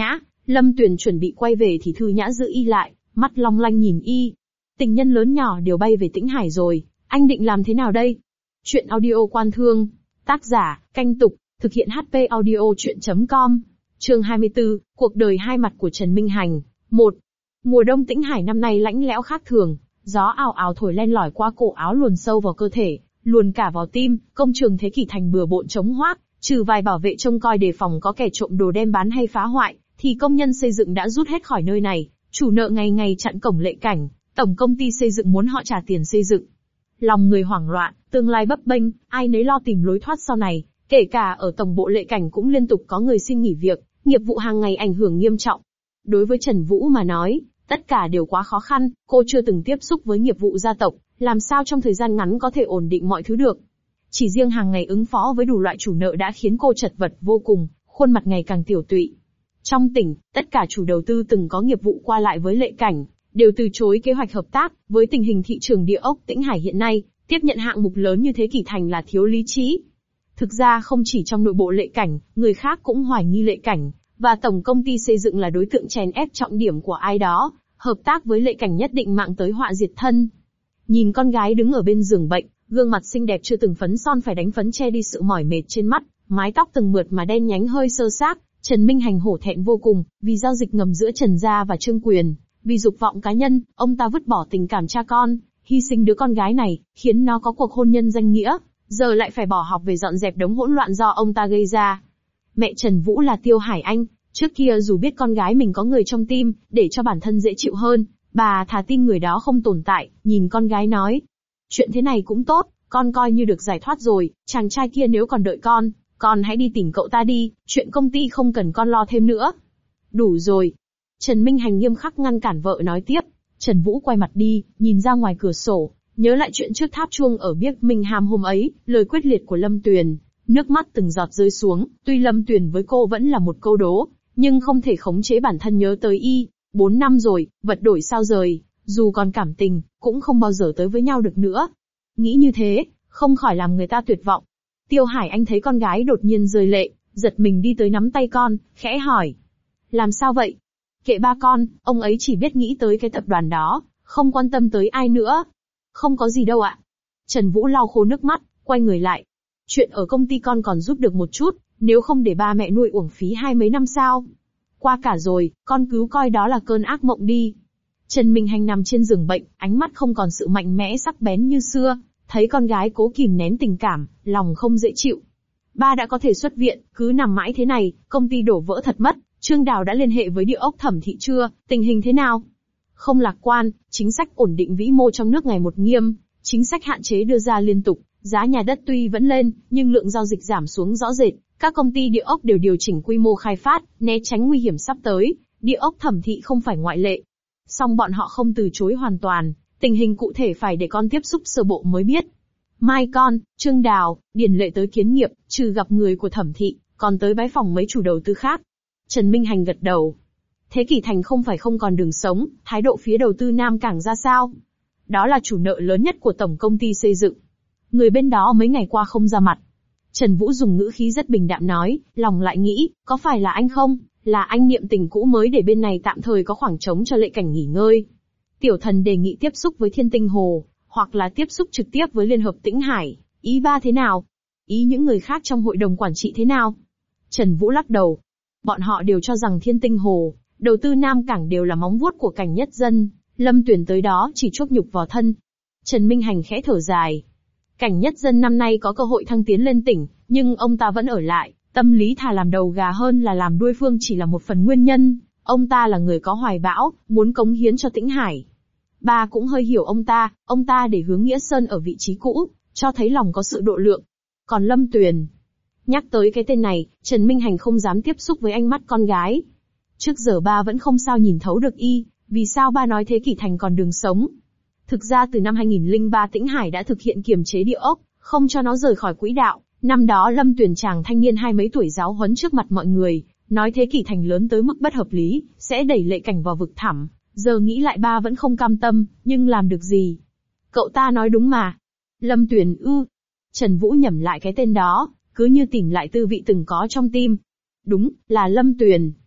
Lâm Tuyền chuẩn bị quay về thì Thư Nhã giữ y lại, mắt long lanh nhìn y. Tình nhân lớn nhỏ đều bay về Tĩnh Hải rồi, anh định làm thế nào đây? Chuyện audio Quan Thương. Tác giả, Canh Tục, thực hiện hát pê audio chuyện chấm com. Chương hai mươi tư, cuộc đời hai mặt của Trần Minh Hành. một. Mùa đông Tĩnh Hải năm nay lạnh lẽo khác thường, gió ào ào thổi len lỏi qua cổ áo luồn sâu vào cơ thể, luồn cả vào tim. Công trường Thế Kỷ Thành bừa bộn trống hoác, trừ vài bảo vệ trông coi đề phòng có kẻ trộm đồ đem bán hay phá hoại, thì công nhân xây dựng đã rút hết khỏi nơi này. Chủ nợ ngày ngày chặn cổng Lệ Cảnh, tổng công ty xây dựng muốn họ trả tiền xây dựng. Lòng người hoảng loạn, tương lai bấp bênh, ai nấy lo tìm lối thoát sau này. Kể cả ở tổng bộ Lệ Cảnh cũng liên tục có người xin nghỉ việc, nghiệp vụ hàng ngày ảnh hưởng nghiêm trọng. Đối với Trần Vũ mà nói, tất cả đều quá khó khăn, cô chưa từng tiếp xúc với nghiệp vụ gia tộc, làm sao trong thời gian ngắn có thể ổn định mọi thứ được. Chỉ riêng hàng ngày ứng phó với đủ loại chủ nợ đã khiến cô chật vật vô cùng, khuôn mặt ngày càng tiểu tụy. Trong tỉnh, tất cả chủ đầu tư từng có nghiệp vụ qua lại với Lệ Cảnh, đều từ chối kế hoạch hợp tác. Với tình hình thị trường địa ốc Tĩnh Hải hiện nay, tiếp nhận hạng mục lớn như Thế Kỷ Thành là thiếu lý trí. Thực ra không chỉ trong nội bộ Lệ Cảnh, người khác cũng hoài nghi Lệ Cảnh và tổng công ty xây dựng là đối tượng chèn ép trọng điểm của ai đó, hợp tác với Lệ Cảnh nhất định mạng tới họa diệt thân. Nhìn con gái đứng ở bên giường bệnh, gương mặt xinh đẹp chưa từng phấn son phải đánh phấn che đi sự mỏi mệt trên mắt, mái tóc từng mượt mà đen nhánh hơi sơ xác, Trần Minh Hành hổ thẹn vô cùng, vì giao dịch ngầm giữa Trần gia và Trương Quyền, vì dục vọng cá nhân, ông ta vứt bỏ tình cảm cha con, hy sinh đứa con gái này, khiến nó có cuộc hôn nhân danh nghĩa, giờ lại phải bỏ học về dọn dẹp đống hỗn loạn do ông ta gây ra. Mẹ Trần Vũ là Tiêu Hải Anh, trước kia dù biết con gái mình có người trong tim, để cho bản thân dễ chịu hơn, bà thà tin người đó không tồn tại, nhìn con gái nói. Chuyện thế này cũng tốt, con coi như được giải thoát rồi, chàng trai kia nếu còn đợi con, con hãy đi tìm cậu ta đi, chuyện công ty không cần con lo thêm nữa. Đủ rồi. Trần Minh Hành nghiêm khắc ngăn cản vợ nói tiếp. Trần Vũ quay mặt đi, nhìn ra ngoài cửa sổ, nhớ lại chuyện trước tháp chuông ở Birmingham hôm ấy, lời quyết liệt của Lâm Tuyền, nước mắt từng giọt rơi xuống. Tuy Lâm Tuyền với cô vẫn là một câu đố, nhưng không thể khống chế bản thân nhớ tới y. Bốn năm rồi, vật đổi sao rời, dù còn cảm tình, cũng không bao giờ tới với nhau được nữa. Nghĩ như thế, không khỏi làm người ta tuyệt vọng. Tiêu Hải Anh thấy con gái đột nhiên rơi lệ, giật mình đi tới nắm tay con, khẽ hỏi. Làm sao vậy? Kệ ba con, ông ấy chỉ biết nghĩ tới cái tập đoàn đó, không quan tâm tới ai nữa. Không có gì đâu ạ. Trần Vũ lau khô nước mắt, quay người lại. Chuyện ở công ty con còn giúp được một chút, nếu không để ba mẹ nuôi uổng phí hai mấy năm sao? Qua cả rồi, con cứ coi đó là cơn ác mộng đi. Trần Minh Hành nằm trên giường bệnh, ánh mắt không còn sự mạnh mẽ sắc bén như xưa, thấy con gái cố kìm nén tình cảm, lòng không dễ chịu. Ba đã có thể xuất viện, cứ nằm mãi thế này, công ty đổ vỡ thật mất. Trương Đào đã liên hệ với địa ốc Thẩm Thị chưa, tình hình thế nào? Không lạc quan, chính sách ổn định vĩ mô trong nước ngày một nghiêm, chính sách hạn chế đưa ra liên tục, giá nhà đất tuy vẫn lên, nhưng lượng giao dịch giảm xuống rõ rệt. Các công ty địa ốc đều điều chỉnh quy mô khai phát, né tránh nguy hiểm sắp tới, địa ốc Thẩm Thị không phải ngoại lệ. Song bọn họ không từ chối hoàn toàn, tình hình cụ thể phải để con tiếp xúc sơ bộ mới biết. Mai con, Trương Đào, Điền Lệ tới kiến nghiệp, trừ gặp người của Thẩm Thị, còn tới bái phòng mấy chủ đầu tư khác. Trần Minh Hành gật đầu. Thế Kỷ Thành không phải không còn đường sống, thái độ phía đầu tư Nam Cảng ra sao? Đó là chủ nợ lớn nhất của tổng công ty xây dựng. Người bên đó mấy ngày qua không ra mặt. Trần Vũ dùng ngữ khí rất bình đạm nói, lòng lại nghĩ, có phải là anh không, là anh niệm tình cũ mới để bên này tạm thời có khoảng trống cho Lệ Cảnh nghỉ ngơi. Tiểu thần đề nghị tiếp xúc với Thiên Tinh Hồ, hoặc là tiếp xúc trực tiếp với Liên hợp Tĩnh Hải, ý ba thế nào? Ý những người khác trong hội đồng quản trị thế nào? Trần Vũ lắc đầu. Bọn họ đều cho rằng Thiên Tinh Hồ, đầu tư Nam Cảng đều là móng vuốt của Cảnh Nhất Dân, Lâm Tuyền tới đó chỉ chuốc nhục vào thân. Trần Minh Hành khẽ thở dài. Cảnh Nhất Dân năm nay có cơ hội thăng tiến lên tỉnh, nhưng ông ta vẫn ở lại, tâm lý thà làm đầu gà hơn là làm đuôi phương chỉ là một phần nguyên nhân. Ông ta là người có hoài bão, muốn cống hiến cho Tĩnh Hải. Ba cũng hơi hiểu ông ta, ông ta để hướng Nghĩa Sơn ở vị trí cũ, cho thấy lòng có sự độ lượng. Còn Lâm Tuyền, nhắc tới cái tên này, Trần Minh Hành không dám tiếp xúc với ánh mắt con gái. Trước giờ ba vẫn không sao nhìn thấu được y, vì sao ba nói Thế Kỷ Thành còn đường sống. Thực ra từ năm hai nghìn lẻ ba Tĩnh Hải đã thực hiện kiềm chế địa ốc, không cho nó rời khỏi quỹ đạo. Năm đó Lâm Tuyền chàng thanh niên hai mấy tuổi giáo huấn trước mặt mọi người, nói Thế Kỷ Thành lớn tới mức bất hợp lý, sẽ đẩy Lệ Cảnh vào vực thẳm. Giờ nghĩ lại ba vẫn không cam tâm, nhưng làm được gì? Cậu ta nói đúng mà. Lâm Tuyền ư. Trần Vũ nhẩm lại cái tên đó, cứ như tìm lại tư vị từng có trong tim. Đúng, là Lâm Tuyền.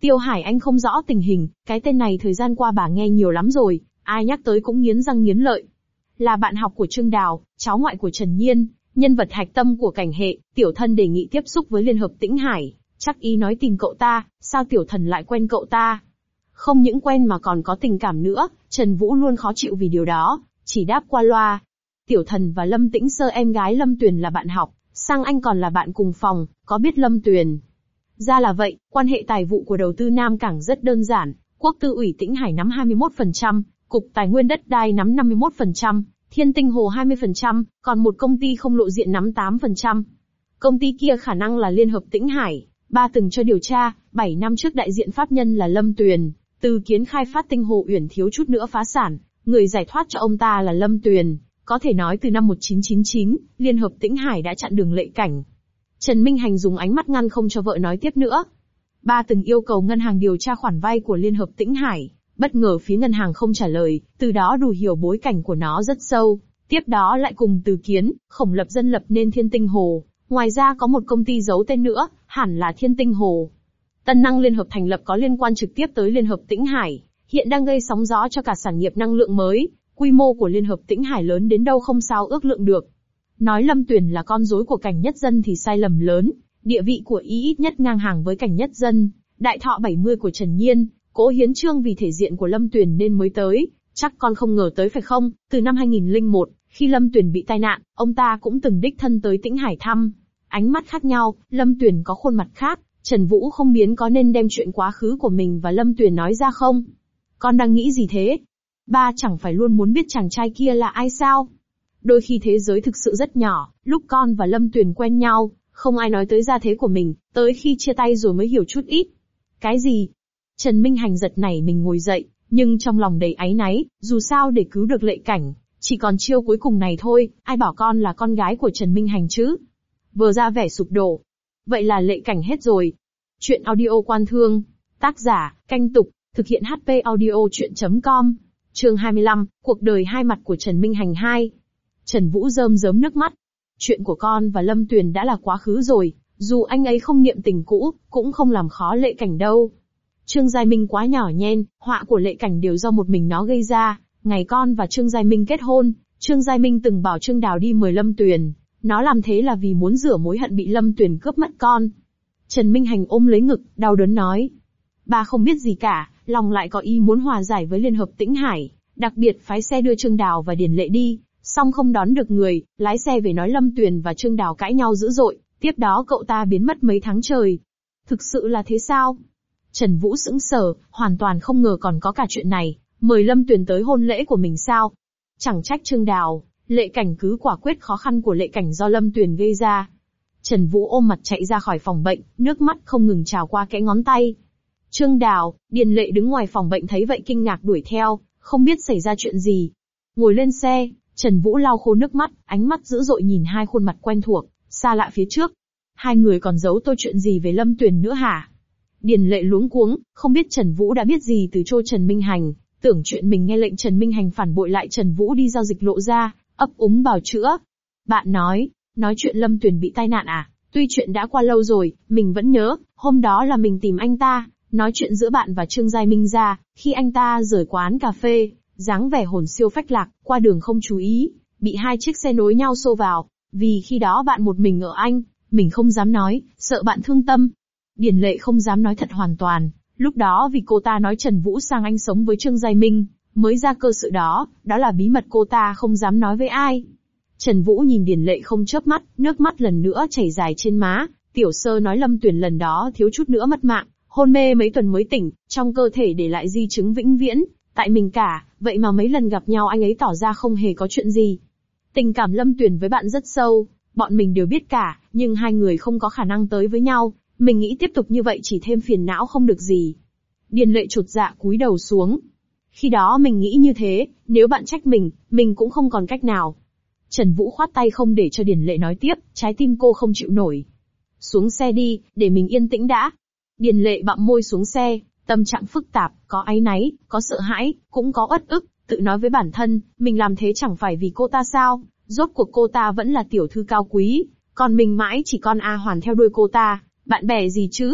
Tiêu Hải Anh không rõ tình hình, cái tên này thời gian qua bà nghe nhiều lắm rồi, ai nhắc tới cũng nghiến răng nghiến lợi. Là bạn học của Trương Đào, cháu ngoại của Trần Nhiên, nhân vật hạch tâm của cảnh hệ, tiểu thân đề nghị tiếp xúc với Liên hợp Tĩnh Hải, chắc ý nói tìm cậu ta, sao tiểu thần lại quen cậu ta? Không những quen mà còn có tình cảm nữa, Trần Vũ luôn khó chịu vì điều đó, chỉ đáp qua loa. Tiểu thần và Lâm Tĩnh Sơ em gái Lâm Tuyền là bạn học, sang anh còn là bạn cùng phòng, có biết Lâm Tuyền? Ra là vậy, quan hệ tài vụ của đầu tư Nam Cảng rất đơn giản, Quốc tư ủy Tĩnh Hải nắm hai mươi mốt phần trăm, Cục Tài nguyên đất đai nắm năm mươi mốt phần trăm, Thiên Tinh Hồ hai mươi phần trăm, còn một công ty không lộ diện nắm tám phần trăm. Công ty kia khả năng là Liên hợp Tĩnh Hải, ba từng cho điều tra, bảy năm trước đại diện pháp nhân là Lâm Tuyền, từ kiến khai phát Tinh Hồ Uyển thiếu chút nữa phá sản, người giải thoát cho ông ta là Lâm Tuyền, có thể nói từ năm một nghìn chín trăm chín mươi chín, Liên hợp Tĩnh Hải đã chặn đường Lệ Cảnh. Trần Minh Hành dùng ánh mắt ngăn không cho vợ nói tiếp nữa. Ba từng yêu cầu ngân hàng điều tra khoản vay của Liên hợp Tĩnh Hải, bất ngờ phía ngân hàng không trả lời, từ đó đủ hiểu bối cảnh của nó rất sâu. Tiếp đó lại cùng Từ Kiến, Khổng Lập Dân lập nên Thiên Tinh Hồ, ngoài ra có một công ty giấu tên nữa, hẳn là Thiên Tinh Hồ. Tân năng Liên hợp thành lập có liên quan trực tiếp tới Liên hợp Tĩnh Hải, hiện đang gây sóng gió cho cả sản nghiệp năng lượng mới, quy mô của Liên hợp Tĩnh Hải lớn đến đâu không sao ước lượng được. Nói Lâm Tuyền là con rối của Cảnh Nhất Dân thì sai lầm lớn, địa vị của y ít nhất ngang hàng với Cảnh Nhất Dân, đại thọ bảy mươi của Trần Nhiên, Cố Hiến Trương vì thể diện của Lâm Tuyền nên mới tới, chắc con không ngờ tới phải không? Từ năm hai nghìn lẻ một, khi Lâm Tuyền bị tai nạn, ông ta cũng từng đích thân tới Tĩnh Hải thăm. Ánh mắt khác nhau, Lâm Tuyền có khuôn mặt khác, Trần Vũ không biến có nên đem chuyện quá khứ của mình và Lâm Tuyền nói ra không? Con đang nghĩ gì thế? Ba chẳng phải luôn muốn biết chàng trai kia là ai sao? Đôi khi thế giới thực sự rất nhỏ, lúc con và Lâm Tuyền quen nhau, không ai nói tới gia thế của mình, tới khi chia tay rồi mới hiểu chút ít. Cái gì? Trần Minh Hành giật nảy mình ngồi dậy, nhưng trong lòng đầy áy náy, dù sao để cứu được Lệ Cảnh, chỉ còn chiêu cuối cùng này thôi, ai bảo con là con gái của Trần Minh Hành chứ? Vừa ra vẻ sụp đổ. Vậy là Lệ Cảnh hết rồi. Chuyện audio Quan Thương. Tác giả, Canh Tục, thực hiện hát pê audio chuyện chấm com. Chương hai mươi lăm, cuộc đời hai mặt của Trần Minh Hành hai. Trần Vũ rơm rớm nước mắt. Chuyện của con và Lâm Tuyền đã là quá khứ rồi, dù anh ấy không niệm tình cũ, cũng không làm khó Lệ Cảnh đâu. Trương Giai Minh quá nhỏ nhen, họa của Lệ Cảnh đều do một mình nó gây ra. Ngày con và Trương Giai Minh kết hôn, Trương Giai Minh từng bảo Trương Đào đi mời Lâm Tuyền, nó làm thế là vì muốn rửa mối hận bị Lâm Tuyền cướp mất con. Trần Minh Hành ôm lấy ngực, đau đớn nói. Ba không biết gì cả, lòng lại có ý muốn hòa giải với Liên hợp Tĩnh Hải, đặc biệt phái xe đưa Trương Đào và Điền Lệ đi, song không đón được người, lái xe về nói Lâm Tuyền và Trương Đào cãi nhau dữ dội, tiếp đó cậu ta biến mất mấy tháng trời. Thực sự là thế sao? Trần Vũ sững sờ, hoàn toàn không ngờ còn có cả chuyện này, mời Lâm Tuyền tới hôn lễ của mình sao? Chẳng trách Trương Đào, Lệ Cảnh cứ quả quyết khó khăn của Lệ Cảnh do Lâm Tuyền gây ra. Trần Vũ ôm mặt chạy ra khỏi phòng bệnh, nước mắt không ngừng trào qua kẽ ngón tay. Trương Đào, Điền Lệ đứng ngoài phòng bệnh thấy vậy kinh ngạc đuổi theo, không biết xảy ra chuyện gì. Ngồi lên xe, Trần Vũ lau khô nước mắt, ánh mắt dữ dội nhìn hai khuôn mặt quen thuộc, xa lạ phía trước. Hai người còn giấu tôi chuyện gì về Lâm Tuyền nữa hả? Điền Lệ luống cuống, không biết Trần Vũ đã biết gì từ chỗ Trần Minh Hành, tưởng chuyện mình nghe lệnh Trần Minh Hành phản bội lại Trần Vũ đi giao dịch lộ ra, ấp úng bào chữa. Bạn nói, nói chuyện Lâm Tuyền bị tai nạn à? Tuy chuyện đã qua lâu rồi, mình vẫn nhớ, hôm đó là mình tìm anh ta, nói chuyện giữa bạn và Trương Giai Minh ra, khi anh ta rời quán cà phê, dáng vẻ hồn siêu phách lạc, qua đường không chú ý, bị hai chiếc xe nối nhau xô vào, vì khi đó bạn một mình ở Anh, mình không dám nói, sợ bạn thương tâm. Điền Lệ không dám nói thật hoàn toàn, lúc đó vì cô ta nói Trần Vũ sang Anh sống với Trương Giai Minh, mới ra cơ sự đó, đó là bí mật cô ta không dám nói với ai. Trần Vũ nhìn Điền Lệ không chớp mắt, nước mắt lần nữa chảy dài trên má, tiểu sơ nói Lâm Tuyền lần đó thiếu chút nữa mất mạng, hôn mê mấy tuần mới tỉnh, trong cơ thể để lại di chứng vĩnh viễn, tại mình cả, vậy mà mấy lần gặp nhau anh ấy tỏ ra không hề có chuyện gì. Tình cảm Lâm Tuyền với bạn rất sâu, bọn mình đều biết cả, nhưng hai người không có khả năng tới với nhau, mình nghĩ tiếp tục như vậy chỉ thêm phiền não không được gì. Điền Lệ chột dạ cúi đầu xuống. Khi đó mình nghĩ như thế, nếu bạn trách mình, mình cũng không còn cách nào. Trần Vũ khoát tay không để cho Điền Lệ nói tiếp, trái tim cô không chịu nổi. Xuống xe đi, để mình yên tĩnh đã. Điền Lệ bặm môi xuống xe, tâm trạng phức tạp, có áy náy, có sợ hãi, cũng có uất ức, tự nói với bản thân, mình làm thế chẳng phải vì cô ta sao, rốt cuộc cô ta vẫn là tiểu thư cao quý, còn mình mãi chỉ con A Hoàn theo đuôi cô ta, bạn bè gì chứ.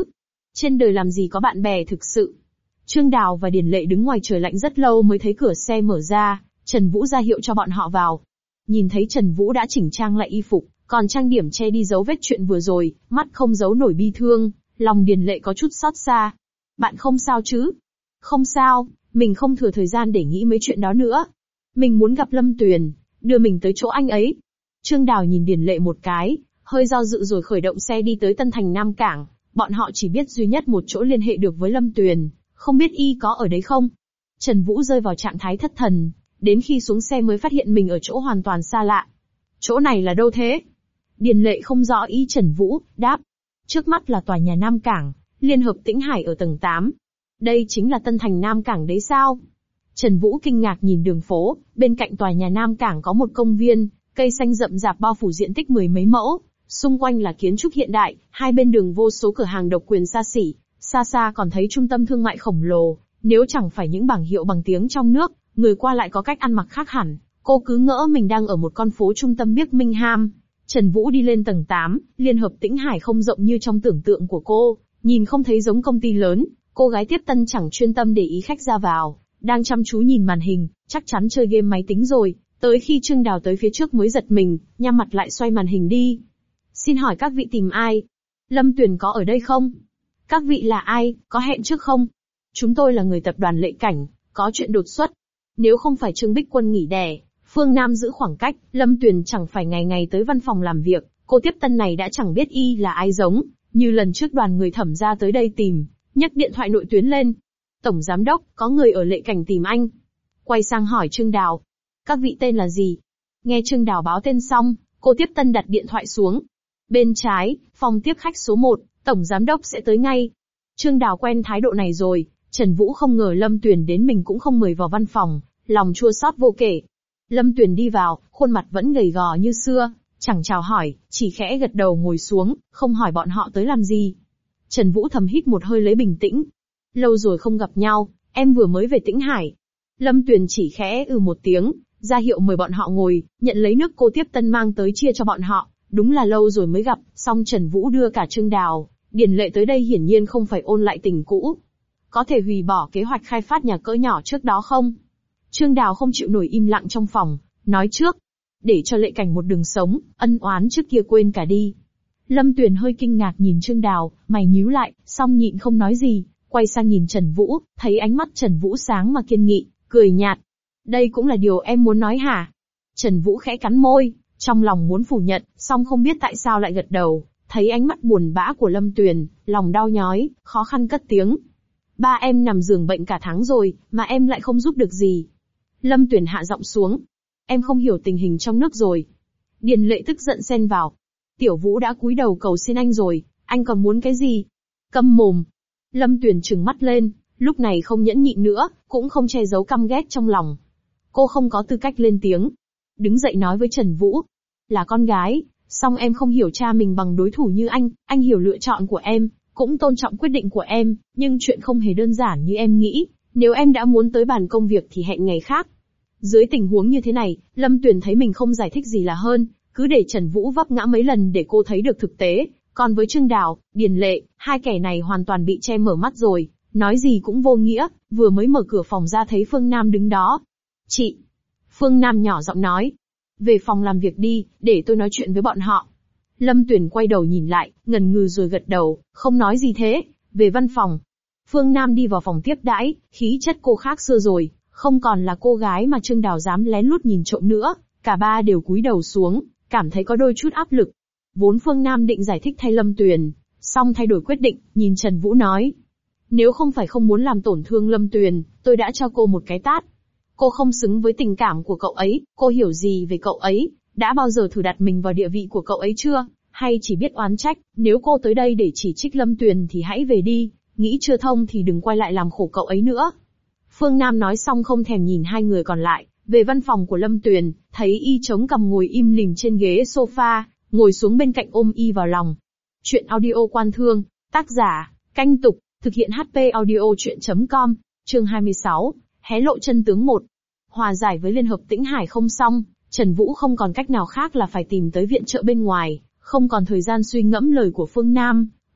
Trên đời làm gì có bạn bè thực sự. Trương Đào và Điền Lệ đứng ngoài trời lạnh rất lâu mới thấy cửa xe mở ra, Trần Vũ ra hiệu cho bọn họ vào. Nhìn thấy Trần Vũ đã chỉnh trang lại y phục, còn trang điểm che đi dấu vết chuyện vừa rồi, mắt không giấu nổi bi thương, lòng Điền Lệ có chút xót xa. Bạn không sao chứ? Không sao, mình không thừa thời gian để nghĩ mấy chuyện đó nữa. Mình muốn gặp Lâm Tuyền, đưa mình tới chỗ anh ấy. Trương Đào nhìn Điền Lệ một cái, hơi do dự rồi khởi động xe đi tới Tân Thành Nam Cảng. Bọn họ chỉ biết duy nhất một chỗ liên hệ được với Lâm Tuyền, không biết y có ở đấy không. Trần Vũ rơi vào trạng thái thất thần, đến khi xuống xe mới phát hiện mình ở chỗ hoàn toàn xa lạ. Chỗ này là đâu thế? Điền Lệ không rõ ý Trần Vũ, đáp. Trước mắt là tòa nhà Nam Cảng, Liên hợp Tĩnh Hải ở tầng tám. Đây chính là Tân Thành Nam Cảng đấy sao? Trần Vũ kinh ngạc nhìn đường phố, bên cạnh tòa nhà Nam Cảng có một công viên, cây xanh rậm rạp bao phủ diện tích mười mấy mẫu, xung quanh là kiến trúc hiện đại, hai bên đường vô số cửa hàng độc quyền xa xỉ, xa xa còn thấy trung tâm thương mại khổng lồ, nếu chẳng phải những bảng hiệu bằng tiếng trong nước, người qua lại có cách ăn mặc khác hẳn, cô cứ ngỡ mình đang ở một con phố trung tâm Birmingham. Trần Vũ đi lên tầng tám, Liên hợp Tĩnh Hải không rộng như trong tưởng tượng của cô, nhìn không thấy giống công ty lớn, cô gái tiếp tân chẳng chuyên tâm để ý khách ra vào, đang chăm chú nhìn màn hình, chắc chắn chơi game máy tính rồi, tới khi Trương Đào tới phía trước mới giật mình, nhắm mặt lại xoay màn hình đi. Xin hỏi các vị tìm ai? Lâm Tuyền có ở đây không? Các vị là ai, có hẹn trước không? Chúng tôi là người tập đoàn Lệ Cảnh, có chuyện đột xuất. Nếu không phải Trương Bích Quân nghỉ đẻ, Phương Nam giữ khoảng cách, Lâm Tuyền chẳng phải ngày ngày tới văn phòng làm việc, cô tiếp tân này đã chẳng biết y là ai giống, như lần trước đoàn người Thẩm ra tới đây tìm, nhấc điện thoại nội tuyến lên. Tổng giám đốc, có người ở Lệ Cảnh tìm anh. Quay sang hỏi Trương Đào. Các vị tên là gì? Nghe Trương Đào báo tên xong, cô tiếp tân đặt điện thoại xuống. Bên trái, phòng tiếp khách số một, tổng giám đốc sẽ tới ngay. Trương Đào quen thái độ này rồi, Trần Vũ không ngờ Lâm Tuyền đến mình cũng không mời vào văn phòng, lòng chua xót vô kể. Lâm Tuyền đi vào, khuôn mặt vẫn gầy gò như xưa, chẳng chào hỏi, chỉ khẽ gật đầu ngồi xuống, không hỏi bọn họ tới làm gì. Trần Vũ thầm hít một hơi lấy bình tĩnh. Lâu rồi không gặp nhau, em vừa mới về Tĩnh Hải. Lâm Tuyền chỉ khẽ ừ một tiếng, ra hiệu mời bọn họ ngồi, nhận lấy nước cô tiếp tân mang tới chia cho bọn họ. Đúng là lâu rồi mới gặp, song Trần Vũ đưa cả Trương Đào, Điền Lệ tới đây hiển nhiên không phải ôn lại tình cũ. Có thể hủy bỏ kế hoạch khai phát nhà cỡ nhỏ trước đó không? Trương Đào không chịu nổi im lặng trong phòng, nói trước. Để cho Lệ Cảnh một đường sống, ân oán trước kia quên cả đi. Lâm Tuyền hơi kinh ngạc nhìn Trương Đào, mày nhíu lại, song nhịn không nói gì, quay sang nhìn Trần Vũ, thấy ánh mắt Trần Vũ sáng mà kiên nghị, cười nhạt. Đây cũng là điều em muốn nói hả? Trần Vũ khẽ cắn môi, trong lòng muốn phủ nhận, song không biết tại sao lại gật đầu, thấy ánh mắt buồn bã của Lâm Tuyền, lòng đau nhói, khó khăn cất tiếng. Ba em nằm giường bệnh cả tháng rồi, mà em lại không giúp được gì. Lâm Tuyền hạ giọng xuống. Em không hiểu tình hình trong nước rồi. Điền Lệ tức giận xen vào. Tiểu Vũ đã cúi đầu cầu xin anh rồi, anh còn muốn cái gì? Câm mồm. Lâm Tuyền trừng mắt lên, lúc này không nhẫn nhịn nữa, cũng không che giấu căm ghét trong lòng. Cô không có tư cách lên tiếng. Đứng dậy nói với Trần Vũ. Là con gái, song em không hiểu cha mình bằng đối thủ như anh, anh hiểu lựa chọn của em, cũng tôn trọng quyết định của em, nhưng chuyện không hề đơn giản như em nghĩ, nếu em đã muốn tới bàn công việc thì hẹn ngày khác. Dưới tình huống như thế này, Lâm Tuyền thấy mình không giải thích gì là hơn, cứ để Trần Vũ vấp ngã mấy lần để cô thấy được thực tế, còn với Trương Đào, Điền Lệ, hai kẻ này hoàn toàn bị che mở mắt rồi, nói gì cũng vô nghĩa, vừa mới mở cửa phòng ra thấy Phương Nam đứng đó. Chị! Phương Nam nhỏ giọng nói. Về phòng làm việc đi, để tôi nói chuyện với bọn họ. Lâm Tuyền quay đầu nhìn lại, ngần ngừ rồi gật đầu, không nói gì thế, về văn phòng. Phương Nam đi vào phòng tiếp đãi, khí chất cô khác xưa rồi, không còn là cô gái mà Trương Đào dám lén lút nhìn trộm nữa, cả ba đều cúi đầu xuống, cảm thấy có đôi chút áp lực. Vốn Phương Nam định giải thích thay Lâm Tuyền, song thay đổi quyết định, nhìn Trần Vũ nói. Nếu không phải không muốn làm tổn thương Lâm Tuyền, tôi đã cho cô một cái tát. Cô không xứng với tình cảm của cậu ấy, cô hiểu gì về cậu ấy, đã bao giờ thử đặt mình vào địa vị của cậu ấy chưa, hay chỉ biết oán trách, nếu cô tới đây để chỉ trích Lâm Tuyền thì hãy về đi, nghĩ chưa thông thì đừng quay lại làm khổ cậu ấy nữa. Phương Nam nói xong không thèm nhìn hai người còn lại, về văn phòng của Lâm Tuyền, thấy y chống cằm ngồi im lìm trên ghế sofa, ngồi xuống bên cạnh ôm y vào lòng. Chuyện audio Quan Thương, tác giả, Canh Tục, thực hiện hát pê audio chuyện chấm com, chương hai mươi sáu. Hé lộ chân tướng một. Hòa giải với Liên hợp Tĩnh Hải không xong, Trần Vũ không còn cách nào khác là phải tìm tới viện trợ bên ngoài, không còn thời gian suy ngẫm lời của Phương Nam.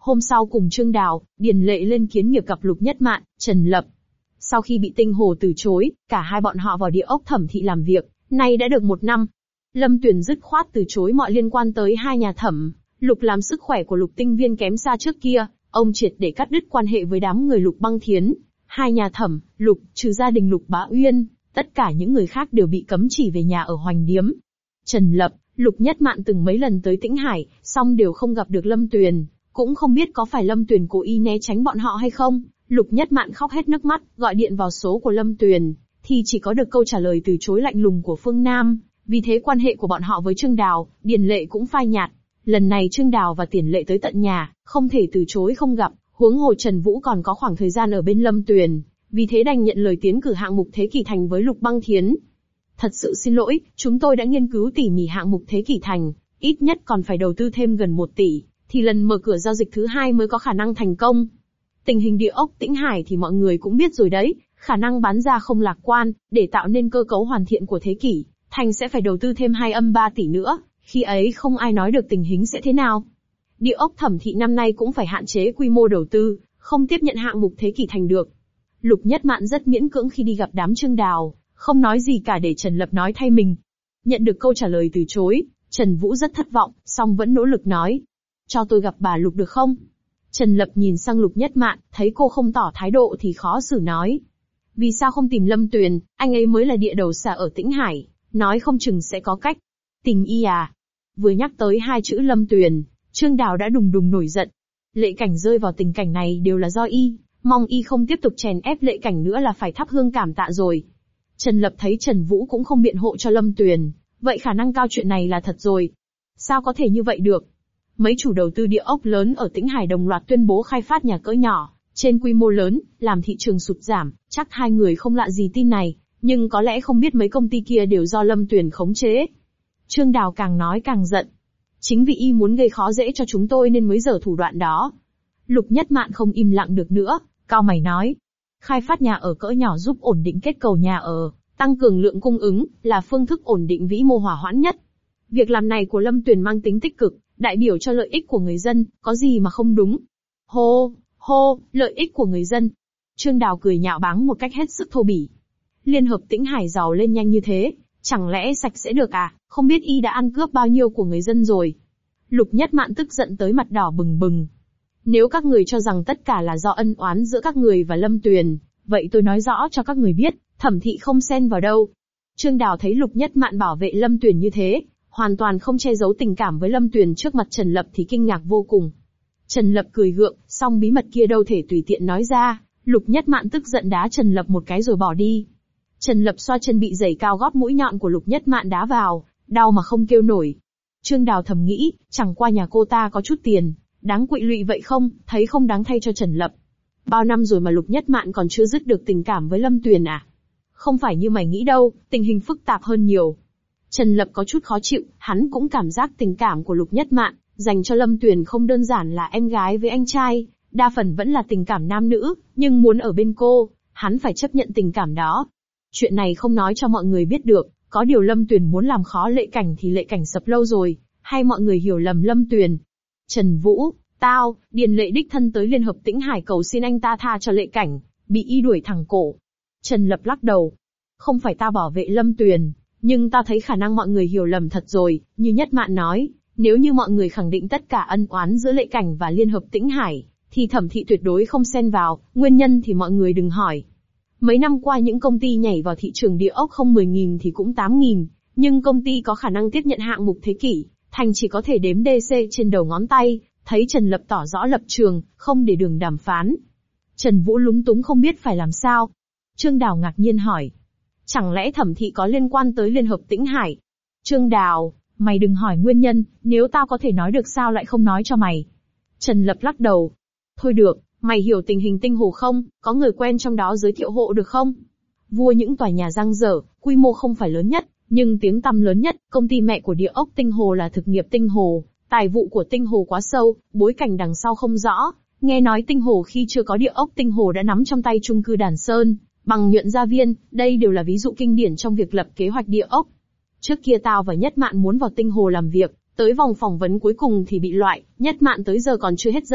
Hôm sau cùng Trương Đào, Điền Lệ lên kiến nghiệp gặp Lục Nhất Mạn, Trần Lập. Sau khi bị Tinh Hồ từ chối, cả hai bọn họ vào địa ốc Thẩm thị làm việc, nay đã được một năm. Lâm Tuyền dứt khoát từ chối mọi liên quan tới hai nhà Thẩm. Lục làm sức khỏe của Lục Tinh Viên kém xa trước kia, ông triệt để cắt đứt quan hệ với đám người Lục Băng Thiến. Hai nhà Thẩm, Lục, trừ gia đình Lục Bá Uyên, tất cả những người khác đều bị cấm chỉ về nhà ở Hoành Điếm. Trần Lập, Lục Nhất Mạn từng mấy lần tới Tĩnh Hải, song đều không gặp được Lâm Tuyền, cũng không biết có phải Lâm Tuyền cố ý né tránh bọn họ hay không. Lục Nhất Mạn khóc hết nước mắt, gọi điện vào số của Lâm Tuyền, thì chỉ có được câu trả lời từ chối lạnh lùng của Phương Nam. Vì thế quan hệ của bọn họ với Trương Đào, Điền Lệ cũng phai nhạt. Lần này Trương Đào và Điền Lệ tới tận nhà, không thể từ chối không gặp, huống hồ Trần Vũ còn có khoảng thời gian ở bên Lâm Tuyền, vì thế đành nhận lời tiến cử hạng mục Thế Kỷ Thành với Lục Băng Thiến. Thật sự xin lỗi, chúng tôi đã nghiên cứu tỉ mỉ hạng mục Thế Kỷ Thành, ít nhất còn phải đầu tư thêm gần một tỷ, thì lần mở cửa giao dịch thứ hai mới có khả năng thành công. Tình hình địa ốc Tĩnh Hải thì mọi người cũng biết rồi đấy, khả năng bán ra không lạc quan, để tạo nên cơ cấu hoàn thiện của Thế Kỷ Thành sẽ phải đầu tư thêm hai âm ba tỷ nữa, khi ấy không ai nói được tình hình sẽ thế nào. Địa ốc Thẩm thị năm nay cũng phải hạn chế quy mô đầu tư, không tiếp nhận hạng mục Thế Kỷ Thành được. Lục Nhất Mạn rất miễn cưỡng khi đi gặp đám Trương Đào, không nói gì cả để Trần Lập nói thay mình. Nhận được câu trả lời từ chối, Trần Vũ rất thất vọng, song vẫn nỗ lực nói. Cho tôi gặp bà Lục được không? Trần Lập nhìn sang Lục Nhất Mạn, thấy cô không tỏ thái độ thì khó xử nói. Vì sao không tìm Lâm Tuyền, anh ấy mới là địa đầu xà ở Tĩnh Hải, nói không chừng sẽ có cách. Tình y à? Vừa nhắc tới hai chữ Lâm Tuyền, Trương Đào đã đùng đùng nổi giận. Lệ Cảnh rơi vào tình cảnh này đều là do y, mong y không tiếp tục chèn ép Lệ Cảnh nữa là phải thắp hương cảm tạ rồi. Trần Lập thấy Trần Vũ cũng không biện hộ cho Lâm Tuyền, vậy khả năng cao chuyện này là thật rồi. Sao có thể như vậy được? Mấy chủ đầu tư địa ốc lớn ở Tĩnh Hải đồng loạt tuyên bố khai phát nhà cỡ nhỏ, trên quy mô lớn, làm thị trường sụt giảm, chắc hai người không lạ gì tin này, nhưng có lẽ không biết mấy công ty kia đều do Lâm Tuyền khống chế. Trương Đào càng nói càng giận. Chính vì y muốn gây khó dễ cho chúng tôi nên mới giở thủ đoạn đó. Lục Nhất Mạn không im lặng được nữa, cau mày nói. Khai phát nhà ở cỡ nhỏ giúp ổn định kết cầu nhà ở, tăng cường lượng cung ứng, là phương thức ổn định vĩ mô hỏa hoãn nhất. Việc làm này của Lâm Tuyền mang tính tích cực, đại biểu cho lợi ích của người dân, có gì mà không đúng. Hô, hô, lợi ích của người dân. Trương Đào cười nhạo báng một cách hết sức thô bỉ. Liên hợp Tĩnh Hải giàu lên nhanh như thế, chẳng lẽ sạch sẽ được à, không biết y đã ăn cướp bao nhiêu của người dân rồi. Lục Nhất Mạn tức giận tới mặt đỏ bừng bừng. Nếu các người cho rằng tất cả là do ân oán giữa các người và Lâm Tuyền, vậy tôi nói rõ cho các người biết, Thẩm thị không xen vào đâu. Trương Đào thấy Lục Nhất Mạn bảo vệ Lâm Tuyền như thế, hoàn toàn không che giấu tình cảm với Lâm Tuyền trước mặt Trần Lập thì kinh ngạc vô cùng. Trần Lập cười gượng, song bí mật kia đâu thể tùy tiện nói ra. Lục Nhất Mạn tức giận đá Trần Lập một cái rồi bỏ đi. Trần Lập xoa chân bị giày cao gót mũi nhọn của Lục Nhất Mạn đá vào, đau mà không kêu nổi. Trương Đào thầm nghĩ, chẳng qua nhà cô ta có chút tiền, đáng quỵ lụy vậy không, thấy không đáng thay cho Trần Lập. Bao năm rồi mà Lục Nhất Mạn còn chưa dứt được tình cảm với Lâm Tuyền à? Không phải như mày nghĩ đâu, tình hình phức tạp hơn nhiều. Trần Lập có chút khó chịu, hắn cũng cảm giác tình cảm của Lục Nhất Mạn dành cho Lâm Tuyền không đơn giản là em gái với anh trai, đa phần vẫn là tình cảm nam nữ, nhưng muốn ở bên cô, hắn phải chấp nhận tình cảm đó. Chuyện này không nói cho mọi người biết được, có điều Lâm Tuyền muốn làm khó Lệ Cảnh thì Lệ Cảnh sập lâu rồi, hay mọi người hiểu lầm Lâm Tuyền. Trần Vũ, tao, Điền Lệ đích thân tới Liên hợp Tĩnh Hải cầu xin anh ta tha cho Lệ Cảnh, bị y đuổi thẳng cổ. Trần Lập lắc đầu. Không phải tao bảo vệ Lâm Tuyền, nhưng tao thấy khả năng mọi người hiểu lầm thật rồi, như Nhất Mạn nói, nếu như mọi người khẳng định tất cả ân oán giữa Lệ Cảnh và Liên hợp Tĩnh Hải, thì Thẩm thị tuyệt đối không xen vào, nguyên nhân thì mọi người đừng hỏi. Mấy năm qua những công ty nhảy vào thị trường địa ốc không mười nghìn thì cũng tám nghìn, nhưng công ty có khả năng tiếp nhận hạng mục Thế Kỷ Thành chỉ có thể đếm đê xê trên đầu ngón tay, thấy Trần Lập tỏ rõ lập trường, không để đường đàm phán. Trần Vũ lúng túng không biết phải làm sao. Trương Đào ngạc nhiên hỏi. Chẳng lẽ Thẩm thị có liên quan tới Liên hợp Tĩnh Hải? Trương Đào, mày đừng hỏi nguyên nhân, nếu tao có thể nói được sao lại không nói cho mày. Trần Lập lắc đầu. Thôi được, mày hiểu tình hình Tinh Hồ không, có người quen trong đó giới thiệu hộ được không? Vua những tòa nhà dang dở, quy mô không phải lớn nhất, nhưng tiếng tăm lớn nhất, công ty mẹ của địa ốc Tinh Hồ là Thực nghiệp Tinh Hồ, tài vụ của Tinh Hồ quá sâu, bối cảnh đằng sau không rõ. Nghe nói Tinh Hồ khi chưa có địa ốc Tinh Hồ đã nắm trong tay chung cư Đàn Sơn, bằng nhuận gia viên, đây đều là ví dụ kinh điển trong việc lập kế hoạch địa ốc. Trước kia tao và Nhất Mạn muốn vào Tinh Hồ làm việc, tới vòng phỏng vấn cuối cùng thì bị loại, Nhất Mạn tới giờ còn chưa hết giận,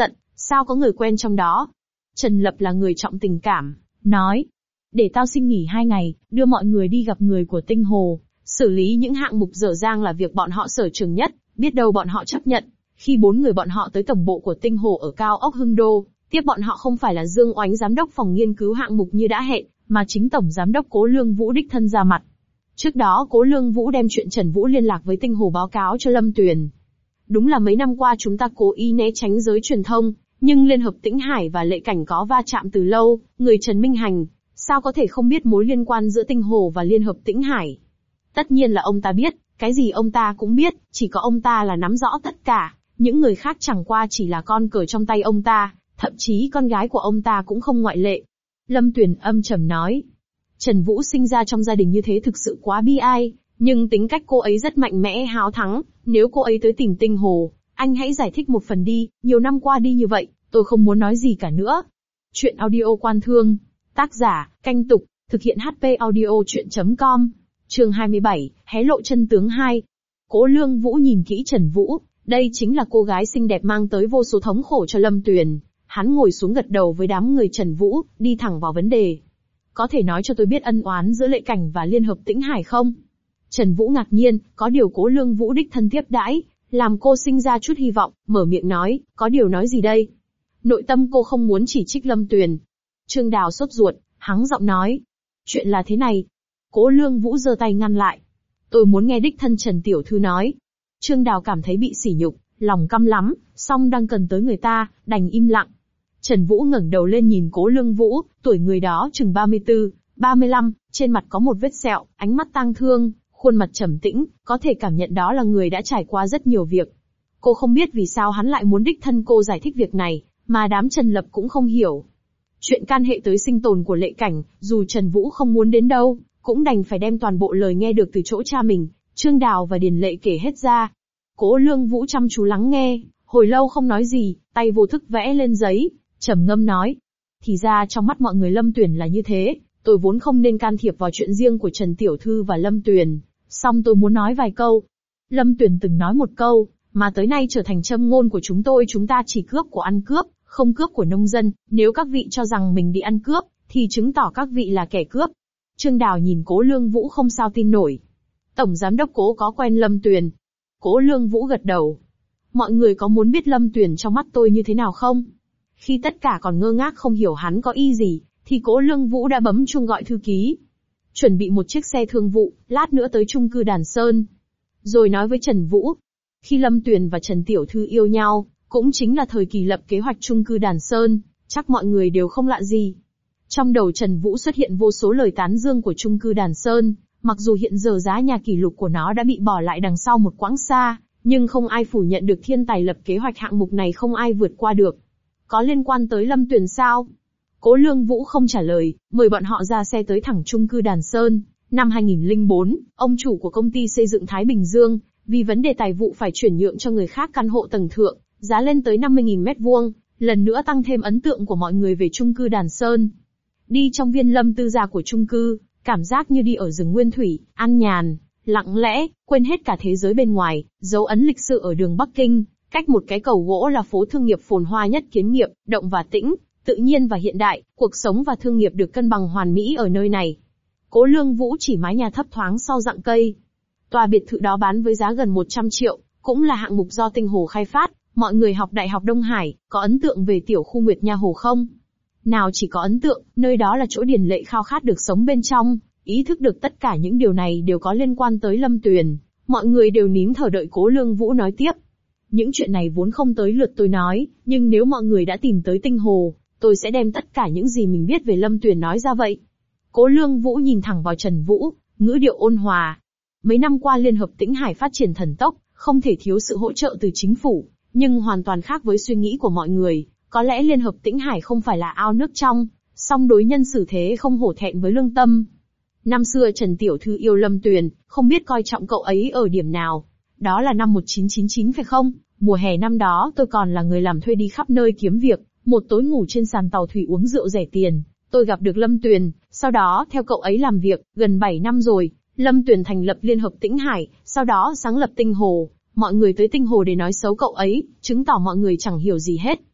sao có người quen trong đó? Trần Lập là người trọng tình cảm, nói, để tao xin nghỉ hai ngày, đưa mọi người đi gặp người của Tinh Hồ, xử lý những hạng mục dở dang là việc bọn họ sở trường nhất, biết đâu bọn họ chấp nhận. Khi bốn người bọn họ tới tổng bộ của Tinh Hồ ở cao ốc Hưng Đô, tiếp bọn họ không phải là Dương Oánh giám đốc phòng nghiên cứu hạng mục như đã hẹn, mà chính tổng giám đốc Cố Lương Vũ đích thân ra mặt. Trước đó Cố Lương Vũ đem chuyện Trần Vũ liên lạc với Tinh Hồ báo cáo cho Lâm Tuyền. Đúng là mấy năm qua chúng ta cố ý né tránh giới truyền thông, nhưng Liên hợp Tĩnh Hải và Lệ Cảnh có va chạm từ lâu, người Trần Minh Hành, sao có thể không biết mối liên quan giữa Tinh Hồ và Liên hợp Tĩnh Hải. Tất nhiên là ông ta biết, cái gì ông ta cũng biết, chỉ có ông ta là nắm rõ tất cả, những người khác chẳng qua chỉ là con cờ trong tay ông ta, thậm chí con gái của ông ta cũng không ngoại lệ. Lâm Tuyền âm trầm nói, Trần Vũ sinh ra trong gia đình như thế thực sự quá bi ai, nhưng tính cách cô ấy rất mạnh mẽ háo thắng, nếu cô ấy tới tìm Tinh Hồ, anh hãy giải thích một phần đi, nhiều năm qua đi như vậy, tôi không muốn nói gì cả nữa. Chuyện audio Quan Thương, tác giả, Canh Tục, thực hiện hát pê audio chuyện chấm com, chương hai mươi bảy, hé lộ chân tướng hai. Cố Lương Vũ nhìn kỹ Trần Vũ, đây chính là cô gái xinh đẹp mang tới vô số thống khổ cho Lâm Tuyền. Hắn ngồi xuống gật đầu với đám người Trần Vũ, đi thẳng vào vấn đề. Có thể nói cho tôi biết ân oán giữa Lệ Cảnh và Liên hợp Tĩnh Hải không? Trần Vũ ngạc nhiên, có điều Cố Lương Vũ đích thân tiếp đãi, làm cô sinh ra chút hy vọng, mở miệng nói, có điều nói gì đây? Nội tâm cô không muốn chỉ trích Lâm Tuyền. Trương Đào sốt ruột, hắng giọng nói. Chuyện là thế này. Cố Lương Vũ giơ tay ngăn lại. Tôi muốn nghe đích thân Trần Tiểu Thư nói. Trương Đào cảm thấy bị sỉ nhục, lòng căm lắm, song đang cần tới người ta, đành im lặng. Trần Vũ ngẩng đầu lên nhìn Cố Lương Vũ, tuổi người đó chừng ba mươi tư, ba mươi lăm, trên mặt có một vết sẹo, ánh mắt tang thương, khuôn mặt trầm tĩnh, có thể cảm nhận đó là người đã trải qua rất nhiều việc. Cô không biết vì sao hắn lại muốn đích thân cô giải thích việc này, mà đám Trần Lập cũng không hiểu. Chuyện can hệ tới sinh tồn của Lệ Cảnh, dù Trần Vũ không muốn đến đâu, cũng đành phải đem toàn bộ lời nghe được từ chỗ cha mình, Trương Đào và Điền Lệ kể hết ra. Cố Lương Vũ chăm chú lắng nghe, hồi lâu không nói gì, tay vô thức vẽ lên giấy, trầm ngâm nói. Thì ra trong mắt mọi người Lâm Tuyền là như thế, tôi vốn không nên can thiệp vào chuyện riêng của Trần Tiểu Thư và Lâm Tuyền, song tôi muốn nói vài câu. Lâm Tuyền từng nói một câu, mà tới nay trở thành châm ngôn của chúng tôi, chúng ta chỉ cướp của ăn cướp, không cướp của nông dân, nếu các vị cho rằng mình đi ăn cướp, thì chứng tỏ các vị là kẻ cướp. Trương Đào nhìn Cố Lương Vũ không sao tin nổi. Tổng giám đốc Cố có quen Lâm Tuyền? Cố Lương Vũ gật đầu. Mọi người có muốn biết Lâm Tuyền trong mắt tôi như thế nào không? Khi tất cả còn ngơ ngác không hiểu hắn có ý gì, thì Cố Lương Vũ đã bấm chuông gọi thư ký. Chuẩn bị một chiếc xe thương vụ, lát nữa tới chung cư Đàn Sơn. Rồi nói với Trần Vũ. Khi Lâm Tuyền và Trần Tiểu Thư yêu nhau, cũng chính là thời kỳ lập kế hoạch chung cư Đàn Sơn, chắc mọi người đều không lạ gì. Trong đầu Trần Vũ xuất hiện vô số lời tán dương của chung cư Đàn Sơn, mặc dù hiện giờ giá nhà kỷ lục của nó đã bị bỏ lại đằng sau một quãng xa, nhưng không ai phủ nhận được thiên tài lập kế hoạch hạng mục này không ai vượt qua được. Có liên quan tới Lâm Tuyền sao? Cố Lương Vũ không trả lời, mời bọn họ ra xe tới thẳng chung cư Đàn Sơn. Năm hai nghìn lẻ bốn, ông chủ của công ty xây dựng Thái Bình Dương, vì vấn đề tài vụ phải chuyển nhượng cho người khác căn hộ tầng thượng, giá lên tới năm mươi nghìn mét vuông, lần nữa tăng thêm ấn tượng của mọi người về chung cư Đàn Sơn. Đi trong viên lâm tư gia của chung cư, cảm giác như đi ở rừng nguyên thủy, an nhàn, lặng lẽ, quên hết cả thế giới bên ngoài, dấu ấn lịch sử ở đường Bắc Kinh, cách một cái cầu gỗ là phố thương nghiệp phồn hoa nhất Kiến Nghiệp, động và tĩnh, tự nhiên và hiện đại, cuộc sống và thương nghiệp được cân bằng hoàn mỹ ở nơi này. Cố Lương Vũ chỉ mái nhà thấp thoáng sau rặng cây. Tòa biệt thự đó bán với giá gần một trăm triệu, cũng là hạng mục do Tinh Hồ khai phát. Mọi người học Đại học Đông Hải, có ấn tượng về tiểu khu Nguyệt Nha Hồ không? Nào chỉ có ấn tượng, nơi đó là chỗ Điền Lệ khao khát được sống bên trong, ý thức được tất cả những điều này đều có liên quan tới Lâm Tuyền. Mọi người đều nín thở đợi Cố Lương Vũ nói tiếp. Những chuyện này vốn không tới lượt tôi nói, nhưng nếu mọi người đã tìm tới Tinh Hồ, tôi sẽ đem tất cả những gì mình biết về Lâm Tuyền nói ra vậy. Cố Lương Vũ nhìn thẳng vào Trần Vũ, ngữ điệu ôn hòa. Mấy năm qua Liên hợp Tĩnh Hải phát triển thần tốc, không thể thiếu sự hỗ trợ từ chính phủ, nhưng hoàn toàn khác với suy nghĩ của mọi người. Có lẽ Liên hợp Tĩnh Hải không phải là ao nước trong, song đối nhân xử thế không hổ thẹn với lương tâm. Năm xưa Trần Tiểu Thư yêu Lâm Tuyền, không biết coi trọng cậu ấy ở điểm nào. Đó là năm một nghìn chín trăm chín mươi chín phải không? Mùa hè năm đó tôi còn là người làm thuê đi khắp nơi kiếm việc, một tối ngủ trên sàn tàu thủy uống rượu rẻ tiền. Tôi gặp được Lâm Tuyền, sau đó theo cậu ấy làm việc, gần bảy năm rồi. Lâm Tuyền thành lập Liên hợp Tĩnh Hải, sau đó sáng lập Tinh Hồ. Mọi người tới Tinh Hồ để nói xấu cậu ấy, chứng tỏ mọi người chẳng hiểu gì hết.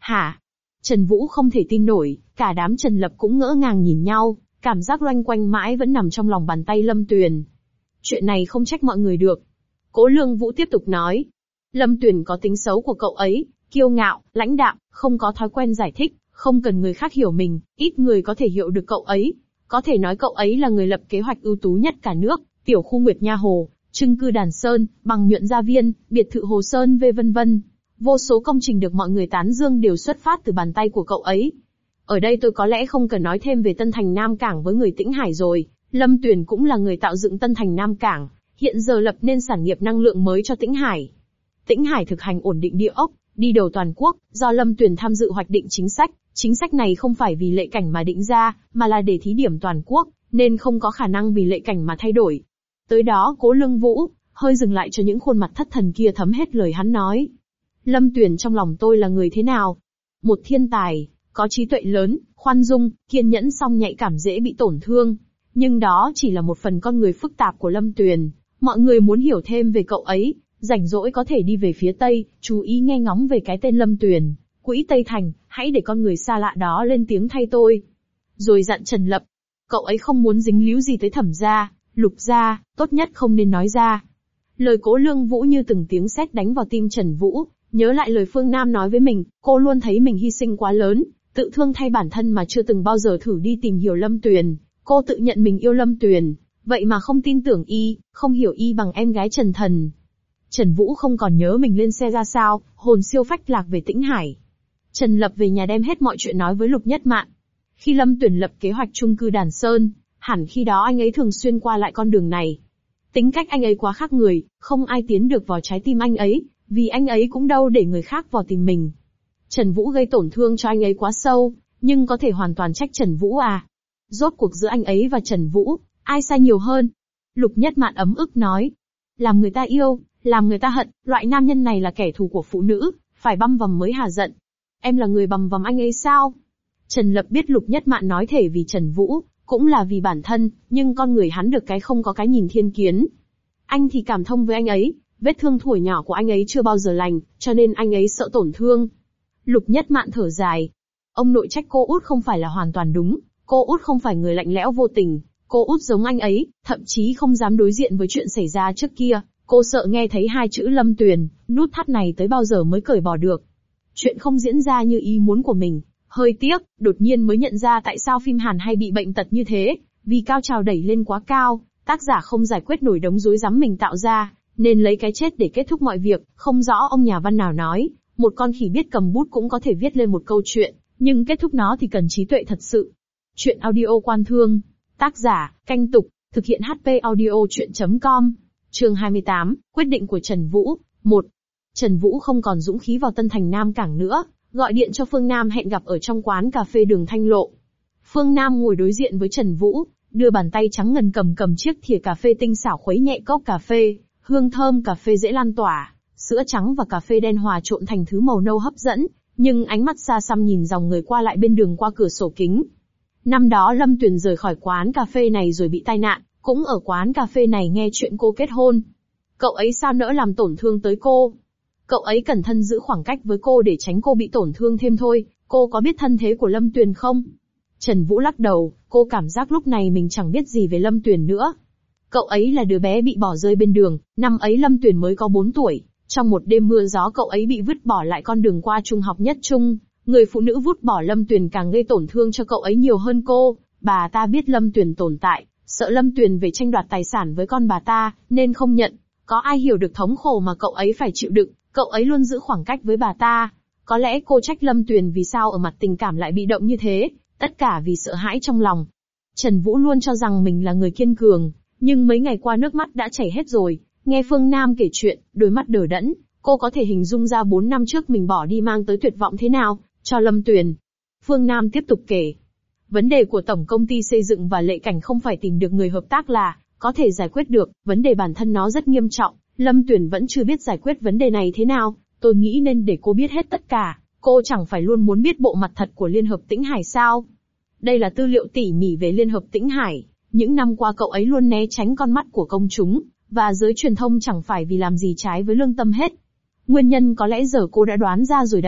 Hả? Trần Vũ không thể tin nổi, cả đám Trần Lập cũng ngỡ ngàng nhìn nhau, cảm giác loanh quanh mãi vẫn nằm trong lòng bàn tay Lâm Tuyền. Chuyện này không trách mọi người được. Cố Lương Vũ tiếp tục nói. Lâm Tuyền có tính xấu của cậu ấy, kiêu ngạo, lãnh đạm, không có thói quen giải thích, không cần người khác hiểu mình, ít người có thể hiểu được cậu ấy. Có thể nói cậu ấy là người lập kế hoạch ưu tú nhất cả nước, tiểu khu Nguyệt Nha Hồ, chung cư Đàn Sơn, bằng nhuận gia viên, biệt thự Hồ Sơn v vân vân. Vô số công trình được mọi người tán dương đều xuất phát từ bàn tay của cậu ấy. Ở đây tôi có lẽ không cần nói thêm về Tân Thành Nam Cảng với người Tĩnh Hải rồi, Lâm Tuyền cũng là người tạo dựng Tân Thành Nam Cảng, hiện giờ lập nên sản nghiệp năng lượng mới cho Tĩnh Hải. Tĩnh Hải thực hành ổn định địa ốc, đi đầu toàn quốc, do Lâm Tuyền tham dự hoạch định chính sách, chính sách này không phải vì Lệ Cảnh mà định ra, mà là để thí điểm toàn quốc, nên không có khả năng vì Lệ Cảnh mà thay đổi. Tới đó Cố Lương Vũ hơi dừng lại cho những khuôn mặt thất thần kia thấm hết lời hắn nói. Lâm Tuyền trong lòng tôi là người thế nào? Một thiên tài, có trí tuệ lớn, khoan dung, kiên nhẫn song nhạy cảm dễ bị tổn thương. Nhưng đó chỉ là một phần con người phức tạp của Lâm Tuyền. Mọi người muốn hiểu thêm về cậu ấy, rảnh rỗi có thể đi về phía Tây, chú ý nghe ngóng về cái tên Lâm Tuyền. Quỹ Tây Thành, hãy để con người xa lạ đó lên tiếng thay tôi. Rồi dặn Trần Lập. Cậu ấy không muốn dính líu gì tới Thẩm gia, Lục gia, tốt nhất không nên nói ra. Lời Cố Lương Vũ như từng tiếng sét đánh vào tim Trần Vũ, nhớ lại lời Phương Nam nói với mình, cô luôn thấy mình hy sinh quá lớn, tự thương thay bản thân mà chưa từng bao giờ thử đi tìm hiểu Lâm Tuyền. Cô tự nhận mình yêu Lâm Tuyền, vậy mà không tin tưởng y, không hiểu y bằng em gái Trần Thần. Trần Vũ không còn nhớ mình lên xe ra sao, hồn siêu phách lạc về Tĩnh Hải. Trần Lập về nhà đem hết mọi chuyện nói với Lục Nhất Mạn. Khi Lâm Tuyền lập kế hoạch chung cư Đàn Sơn, hẳn khi đó anh ấy thường xuyên qua lại con đường này. Tính cách anh ấy quá khác người, không ai tiến được vào trái tim anh ấy, vì anh ấy cũng đâu để người khác vào tìm mình. Trần Vũ gây tổn thương cho anh ấy quá sâu, nhưng có thể hoàn toàn trách Trần Vũ à? Rốt cuộc giữa anh ấy và Trần Vũ, ai sai nhiều hơn? Lục Nhất Mạn ấm ức nói. Làm người ta yêu, làm người ta hận, loại nam nhân này là kẻ thù của phụ nữ, phải băm vằm mới hả giận. Em là người bằm vằm anh ấy sao? Trần Lập biết Lục Nhất Mạn nói thể vì Trần Vũ, cũng là vì bản thân, nhưng con người hắn được cái không có cái nhìn thiên kiến. Anh thì cảm thông với anh ấy, vết thương thuở nhỏ của anh ấy chưa bao giờ lành, cho nên anh ấy sợ tổn thương. Lục Nhất Mạn thở dài. Ông nội trách cô út không phải là hoàn toàn đúng, cô út không phải người lạnh lẽo vô tình, cô út giống anh ấy, thậm chí không dám đối diện với chuyện xảy ra trước kia, cô sợ nghe thấy hai chữ Lâm Tuyền, nút thắt này tới bao giờ mới cởi bỏ được. Chuyện không diễn ra như ý muốn của mình, hơi tiếc, đột nhiên mới nhận ra tại sao phim Hàn hay bị bệnh tật như thế, vì cao trào đẩy lên quá cao, tác giả không giải quyết nổi đống rối rắm mình tạo ra, nên lấy cái chết để kết thúc mọi việc. Không rõ ông nhà văn nào nói, một con khỉ biết cầm bút cũng có thể viết lên một câu chuyện, nhưng kết thúc nó thì cần trí tuệ thật sự. Chuyện audio Quan Thương, tác giả, Canh Tục, thực hiện hát pê audio chuyện chấm com, chương hai mươi tám, quyết định của Trần Vũ. một. Trần Vũ không còn dũng khí vào Tân Thành Nam Cảng nữa, gọi điện cho Phương Nam hẹn gặp ở trong quán cà phê đường Thanh Lộ. Phương Nam ngồi đối diện với Trần Vũ, đưa bàn tay trắng ngần cầm cầm chiếc thìa cà phê tinh xảo khuấy nhẹ cốc cà phê, hương thơm cà phê dễ lan tỏa, sữa trắng và cà phê đen hòa trộn thành thứ màu nâu hấp dẫn, nhưng ánh mắt xa xăm nhìn dòng người qua lại bên đường qua cửa sổ kính. Năm đó Lâm Tuyền rời khỏi quán cà phê này rồi bị tai nạn, cũng ở quán cà phê này nghe chuyện cô kết hôn. Cậu ấy sao nỡ làm tổn thương tới cô? Cậu ấy cẩn thận giữ khoảng cách với cô để tránh cô bị tổn thương thêm thôi. Cô có biết thân thế của Lâm Tuyền không? Trần Vũ lắc đầu, cô cảm giác lúc này mình chẳng biết gì về Lâm Tuyền nữa. Cậu ấy là đứa bé bị bỏ rơi bên đường, năm ấy Lâm Tuyền mới có bốn tuổi. Trong một đêm mưa gió cậu ấy bị vứt bỏ lại con đường qua trung học nhất trung. Người phụ nữ vứt bỏ Lâm Tuyền càng gây tổn thương cho cậu ấy nhiều hơn cô. Bà ta biết Lâm Tuyền tồn tại, sợ Lâm Tuyền về tranh đoạt tài sản với con bà ta, nên không nhận. Có ai hiểu được thống khổ mà cậu ấy phải chịu đựng, cậu ấy luôn giữ khoảng cách với bà ta. Có lẽ cô trách Lâm Tuyền vì sao ở mặt tình cảm lại bị động như thế, tất cả vì sợ hãi trong lòng. Trần Vũ luôn cho rằng mình là người kiên cường, nhưng mấy ngày qua nước mắt đã chảy hết rồi. Nghe Phương Nam kể chuyện, đôi mắt đờ đẫn, cô có thể hình dung ra bốn năm trước mình bỏ đi mang tới tuyệt vọng thế nào, cho Lâm Tuyền. Phương Nam tiếp tục kể. Vấn đề của Tổng Công ty Xây dựng và Lệ Cảnh không phải tìm được người hợp tác là có thể giải quyết được, vấn đề bản thân nó rất nghiêm trọng. Lâm Tuyền vẫn chưa biết giải quyết vấn đề này thế nào, tôi nghĩ nên để cô biết hết tất cả. Cô chẳng phải luôn muốn biết bộ mặt thật của Liên Hợp Tĩnh Hải sao? Đây là tư liệu tỉ mỉ về Liên Hợp Tĩnh Hải. Những năm qua cậu ấy luôn né tránh con mắt của công chúng, và giới truyền thông chẳng phải vì làm gì trái với lương tâm hết. Nguyên nhân có lẽ giờ cô đã đoán ra rồi đấy,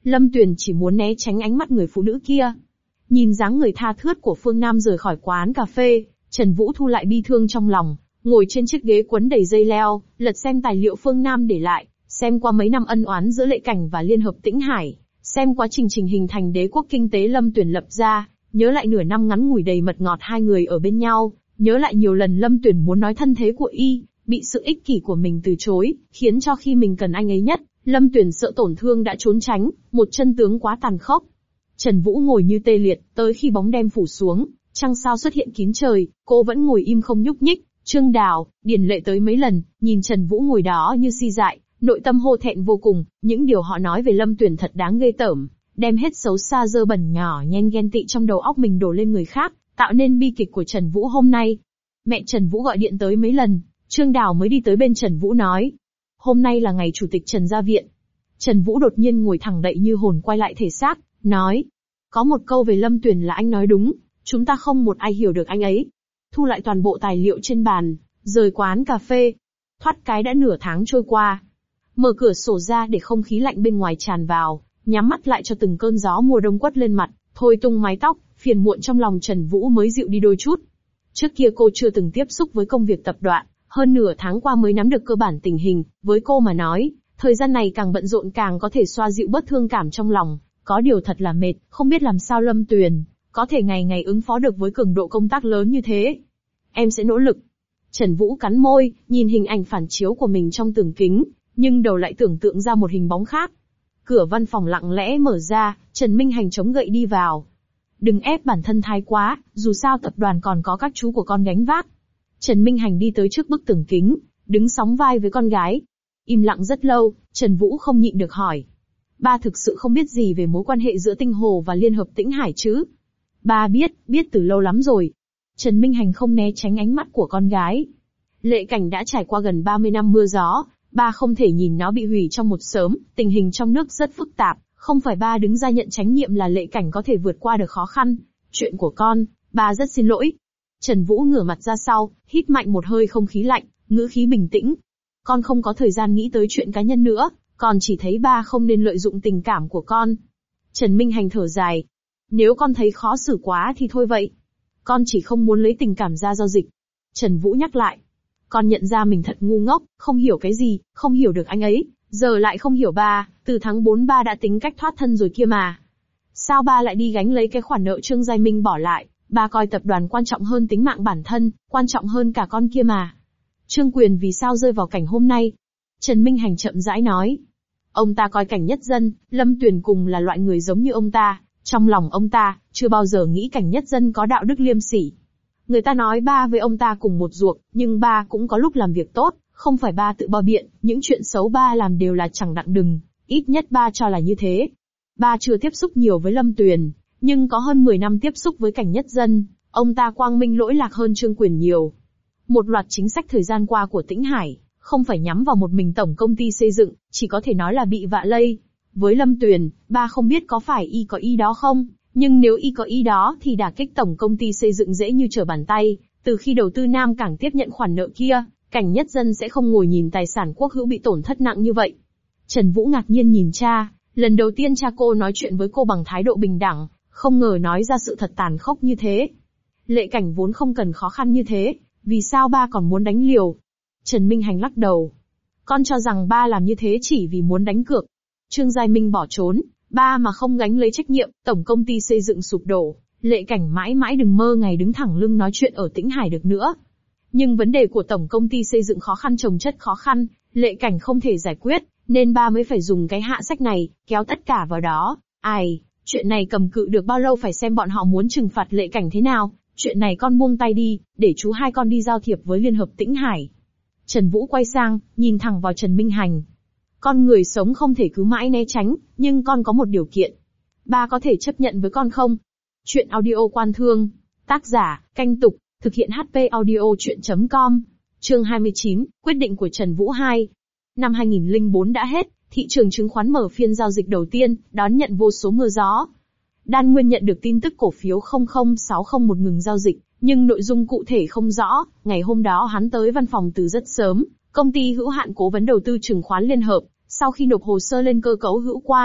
Lâm Tuyền chỉ muốn né tránh ánh mắt người phụ nữ kia. Nhìn dáng người tha thướt của Phương Nam rời khỏi quán cà phê, Trần Vũ thu lại bi thương trong lòng, ngồi trên chiếc ghế quấn đầy dây leo, lật xem tài liệu Phương Nam để lại, xem qua mấy năm ân oán giữa Lệ Cảnh và Liên Hợp Tĩnh Hải, xem quá trình trình hình thành đế quốc kinh tế Lâm Tuyền lập ra, nhớ lại nửa năm ngắn ngủi đầy mật ngọt hai người ở bên nhau, nhớ lại nhiều lần Lâm Tuyền muốn nói thân thế của y, bị sự ích kỷ của mình từ chối, khiến cho khi mình cần anh ấy nhất, Lâm Tuyền sợ tổn thương đã trốn tránh, một chân tướng quá tàn khốc. Trần Vũ ngồi như tê liệt, tới khi bóng đêm phủ xuống, trăng sao xuất hiện kín trời, cô vẫn ngồi im không nhúc nhích. Trương Đào, Điền Lệ tới mấy lần, nhìn Trần Vũ ngồi đó như si dại, nội tâm hổ thẹn vô cùng, những điều họ nói về Lâm Tuyền thật đáng ghê tởm, đem hết xấu xa dơ bẩn nhỏ nhen ghen tị trong đầu óc mình đổ lên người khác, tạo nên bi kịch của Trần Vũ hôm nay. Mẹ Trần Vũ gọi điện tới mấy lần, Trương Đào mới đi tới bên Trần Vũ nói. Hôm nay là ngày chủ tịch Trần ra viện. Trần Vũ đột nhiên ngồi thẳng dậy như hồn quay lại thể xác, nói. Có một câu về Lâm Tuyền là anh nói đúng, chúng ta không một ai hiểu được anh ấy. Thu lại toàn bộ tài liệu trên bàn, rời quán cà phê. Thoát cái đã nửa tháng trôi qua. Mở cửa sổ ra để không khí lạnh bên ngoài tràn vào, nhắm mắt lại cho từng cơn gió mùa đông quất lên mặt, thôi tung mái tóc, phiền muộn trong lòng Trần Vũ mới dịu đi đôi chút. Trước kia cô chưa từng tiếp xúc với công việc tập đoàn, hơn nửa tháng qua mới nắm được cơ bản tình hình, với cô mà nói, thời gian này càng bận rộn càng có thể xoa dịu bớt thương cảm trong lòng, có điều thật là mệt, không biết làm sao Lâm Tuyền có thể ngày ngày ứng phó được với cường độ công tác lớn như thế. Em sẽ nỗ lực. Trần Vũ cắn môi, nhìn hình ảnh phản chiếu của mình trong tường kính, nhưng đầu lại tưởng tượng ra một hình bóng khác. Cửa văn phòng lặng lẽ mở ra, Trần Minh Hành chống gậy đi vào. Đừng ép bản thân thái quá, dù sao tập đoàn còn có các chú của con gánh vác. Trần Minh Hành đi tới trước bức tường kính, đứng sóng vai với con gái. Im lặng rất lâu, Trần Vũ không nhịn được hỏi. Ba thực sự không biết gì về mối quan hệ giữa Tinh Hồ và Liên Hợp Tĩnh Hải chứ? Ba biết, biết từ lâu lắm rồi. Trần Minh Hành không né tránh ánh mắt của con gái. Lệ Cảnh đã trải qua gần ba mươi năm mưa gió, ba không thể nhìn nó bị hủy trong một sớm, tình hình trong nước rất phức tạp, không phải ba đứng ra nhận trách nhiệm là Lệ Cảnh có thể vượt qua được khó khăn. Chuyện của con, ba rất xin lỗi. Trần Vũ ngửa mặt ra sau, hít mạnh một hơi không khí lạnh, ngữ khí bình tĩnh. Con không có thời gian nghĩ tới chuyện cá nhân nữa, con chỉ thấy ba không nên lợi dụng tình cảm của con. Trần Minh Hành thở dài. Nếu con thấy khó xử quá thì thôi vậy. Con chỉ không muốn lấy tình cảm ra giao dịch. Trần Vũ nhắc lại. Con nhận ra mình thật ngu ngốc, không hiểu cái gì, không hiểu được anh ấy, giờ lại không hiểu ba, từ tháng bốn ba đã tính cách thoát thân rồi kia mà. Sao ba lại đi gánh lấy cái khoản nợ Trương Giai Minh bỏ lại, ba coi tập đoàn quan trọng hơn tính mạng bản thân, quan trọng hơn cả con kia mà. Trương Quyền vì sao rơi vào cảnh hôm nay? Trần Minh Hành chậm rãi nói. Ông ta coi Cảnh Nhất Dân, Lâm Tuyền cùng là loại người giống như ông ta, trong lòng ông ta, chưa bao giờ nghĩ Cảnh Nhất Dân có đạo đức liêm sỉ. Người ta nói ba với ông ta cùng một ruột, nhưng ba cũng có lúc làm việc tốt, không phải ba tự bao biện, những chuyện xấu ba làm đều là chẳng đặng đừng, ít nhất ba cho là như thế. Ba chưa tiếp xúc nhiều với Lâm Tuyền, nhưng có hơn mười năm tiếp xúc với Cảnh Nhất Dân, ông ta quang minh lỗi lạc hơn Trương Quyền nhiều. Một loạt chính sách thời gian qua của Tĩnh Hải, không phải nhắm vào một mình tổng công ty xây dựng, chỉ có thể nói là bị vạ lây. Với Lâm Tuyền, ba không biết có phải y có ý đó không, nhưng nếu y có ý đó thì đả kích tổng công ty xây dựng dễ như trở bàn tay. Từ khi đầu tư Nam Cảng tiếp nhận khoản nợ kia, Cảnh Nhất Dân sẽ không ngồi nhìn tài sản quốc hữu bị tổn thất nặng như vậy. Trần Vũ ngạc nhiên nhìn cha, lần đầu tiên cha cô nói chuyện với cô bằng thái độ bình đẳng, không ngờ nói ra sự thật tàn khốc như thế. Lệ Cảnh vốn không cần khó khăn như thế, vì sao ba còn muốn đánh liều? Trần Minh Hành lắc đầu. Con cho rằng ba làm như thế chỉ vì muốn đánh cược. Trương Giai Minh bỏ trốn, ba mà không gánh lấy trách nhiệm, tổng công ty xây dựng sụp đổ, Lệ Cảnh mãi mãi đừng mơ ngày đứng thẳng lưng nói chuyện ở Tĩnh Hải được nữa. Nhưng vấn đề của tổng công ty xây dựng khó khăn chồng chất khó khăn, Lệ Cảnh không thể giải quyết, nên ba mới phải dùng cái hạ sách này, kéo tất cả vào đó. Ai, chuyện này cầm cự được bao lâu phải xem bọn họ muốn trừng phạt Lệ Cảnh thế nào, chuyện này con buông tay đi, để chú hai con đi giao thiệp với Liên Hợp Tĩnh Hải. Trần Vũ quay sang, nhìn thẳng vào Trần Minh Hành. Con người sống không thể cứ mãi né tránh, nhưng con có một điều kiện. Ba có thể chấp nhận với con không? Chuyện audio Quan Thương. Tác giả, Canh Tục, thực hiện hát pê audio chuyện chấm com. Chương hai mươi chín, quyết định của Trần Vũ hai. Năm hai nghìn lẻ bốn đã hết, thị trường chứng khoán mở phiên giao dịch đầu tiên, đón nhận vô số mưa gió. Đan Nguyên nhận được tin tức cổ phiếu không không sáu không một ngừng giao dịch, nhưng nội dung cụ thể không rõ. Ngày hôm đó hắn tới văn phòng từ rất sớm, công ty hữu hạn cố vấn đầu tư chứng khoán Liên Hợp, sau khi nộp hồ sơ lên cơ cấu hữu quan,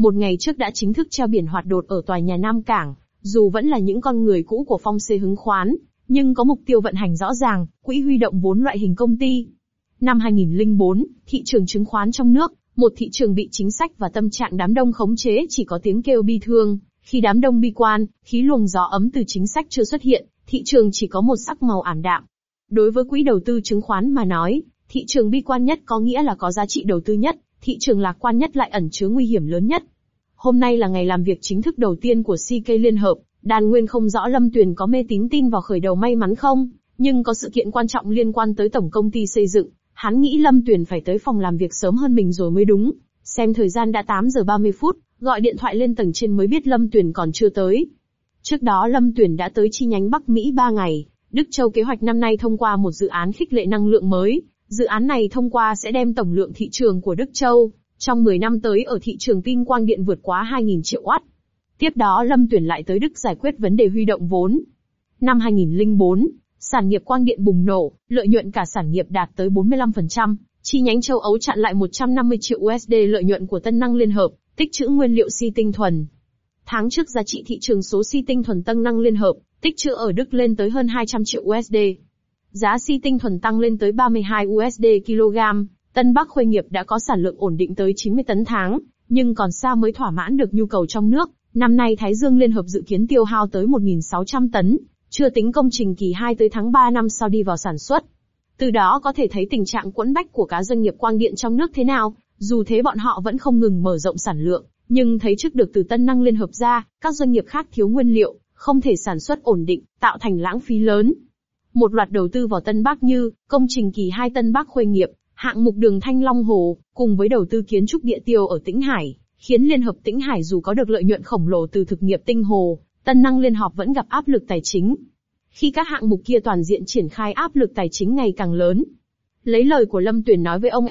một ngày trước đã chính thức treo biển hoạt đột ở tòa nhà Nam Cảng, dù vẫn là những con người cũ của Phong Xê Hứng Khoán, nhưng có mục tiêu vận hành rõ ràng, quỹ huy động vốn loại hình công ty. Năm hai nghìn lẻ bốn, thị trường chứng khoán trong nước, một thị trường bị chính sách và tâm trạng đám đông khống chế chỉ có tiếng kêu bi thương. Khi đám đông bi quan, khí luồng gió ấm từ chính sách chưa xuất hiện, thị trường chỉ có một sắc màu ảm đạm. Đối với quỹ đầu tư chứng khoán mà nói, thị trường bi quan nhất có nghĩa là có giá trị đầu tư nhất, thị trường lạc quan nhất lại ẩn chứa nguy hiểm lớn nhất. Hôm nay là ngày làm việc chính thức đầu tiên của xê ca Liên Hợp, Đan Nguyên không rõ Lâm Tuyền có mê tín tin vào khởi đầu may mắn không, nhưng có sự kiện quan trọng liên quan tới tổng công ty xây dựng, hắn nghĩ Lâm Tuyền phải tới phòng làm việc sớm hơn mình rồi mới đúng. Xem thời gian đã tám giờ ba mươi phút, gọi điện thoại lên tầng trên mới biết Lâm Tuyền còn chưa tới. Trước đó Lâm Tuyền đã tới chi nhánh Bắc Mỹ ba ngày. Đức Châu kế hoạch năm nay thông qua một dự án khích lệ năng lượng mới. Dự án này thông qua sẽ đem tổng lượng thị trường của Đức Châu trong mười năm tới ở thị trường pin quang điện vượt quá hai nghìn triệu oát. Tiếp đó Lâm Tuyền lại tới Đức giải quyết vấn đề huy động vốn. Năm hai nghìn lẻ bốn, sản nghiệp quang điện bùng nổ, lợi nhuận cả sản nghiệp đạt tới bốn mươi lăm phần trăm. Chi nhánh châu Âu chặn lại một trăm năm mươi triệu đô la lợi nhuận của Tân Năng Liên Hợp, tích trữ nguyên liệu xi tinh thuần. Tháng trước giá trị thị trường số xi tinh thuần Tân Năng Liên Hợp, tích trữ ở Đức lên tới hơn hai trăm triệu đô la. Giá xi tinh thuần tăng lên tới ba mươi hai đô la kg. Tân Bắc Khuê nghiệp đã có sản lượng ổn định tới chín mươi tấn tháng, nhưng còn xa mới thỏa mãn được nhu cầu trong nước. Năm nay Thái Dương Liên Hợp dự kiến tiêu hao tới một nghìn sáu trăm tấn, chưa tính công trình kỳ hai tới tháng ba năm sau đi vào sản xuất. Từ đó có thể thấy tình trạng quẫn bách của các doanh nghiệp quang điện trong nước thế nào. Dù thế bọn họ vẫn không ngừng mở rộng sản lượng, nhưng thấy trước được từ Tân Năng Liên Hợp ra, các doanh nghiệp khác thiếu nguyên liệu, không thể sản xuất ổn định, tạo thành lãng phí lớn. Một loạt đầu tư vào Tân Bắc như công trình kỳ hai Tân Bắc Khuê nghiệp, hạng mục đường Thanh Long Hồ, cùng với đầu tư kiến trúc địa tiêu ở Tĩnh Hải, khiến Liên Hợp Tĩnh Hải dù có được lợi nhuận khổng lồ từ thực nghiệp tinh hồ, Tân Năng Liên Hợp vẫn gặp áp lực tài chính. Khi các hạng mục kia toàn diện triển khai áp lực tài chính ngày càng lớn. Lấy lời của Lâm Tuyền nói với ông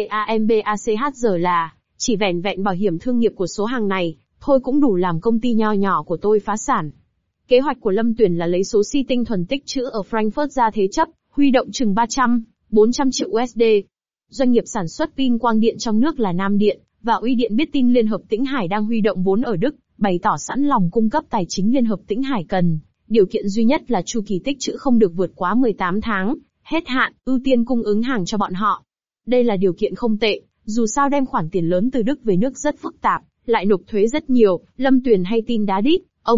Stambachh là, chỉ vẻn vẹn bảo hiểm thương nghiệp của số hàng này, thôi cũng đủ làm công ty nho nhỏ của tôi phá sản. Kế hoạch của Lâm Tuyền là lấy số xi tinh thuần tích trữ ở Frankfurt ra thế chấp, huy động chừng ba trăm, bốn trăm triệu đô la. Doanh nghiệp sản xuất pin quang điện trong nước là Nam Điện, và Uy Điện biết tin Liên Hợp Tĩnh Hải đang huy động vốn ở Đức, bày tỏ sẵn lòng cung cấp tài chính Liên Hợp Tĩnh Hải cần. Điều kiện duy nhất là chu kỳ tích trữ không được vượt quá mười tám tháng, hết hạn, ưu tiên cung ứng hàng cho bọn họ. Đây là điều kiện không tệ, dù sao đem khoản tiền lớn từ Đức về nước rất phức tạp, lại nộp thuế rất nhiều, Lâm Tuyền hay tin đá đít, ông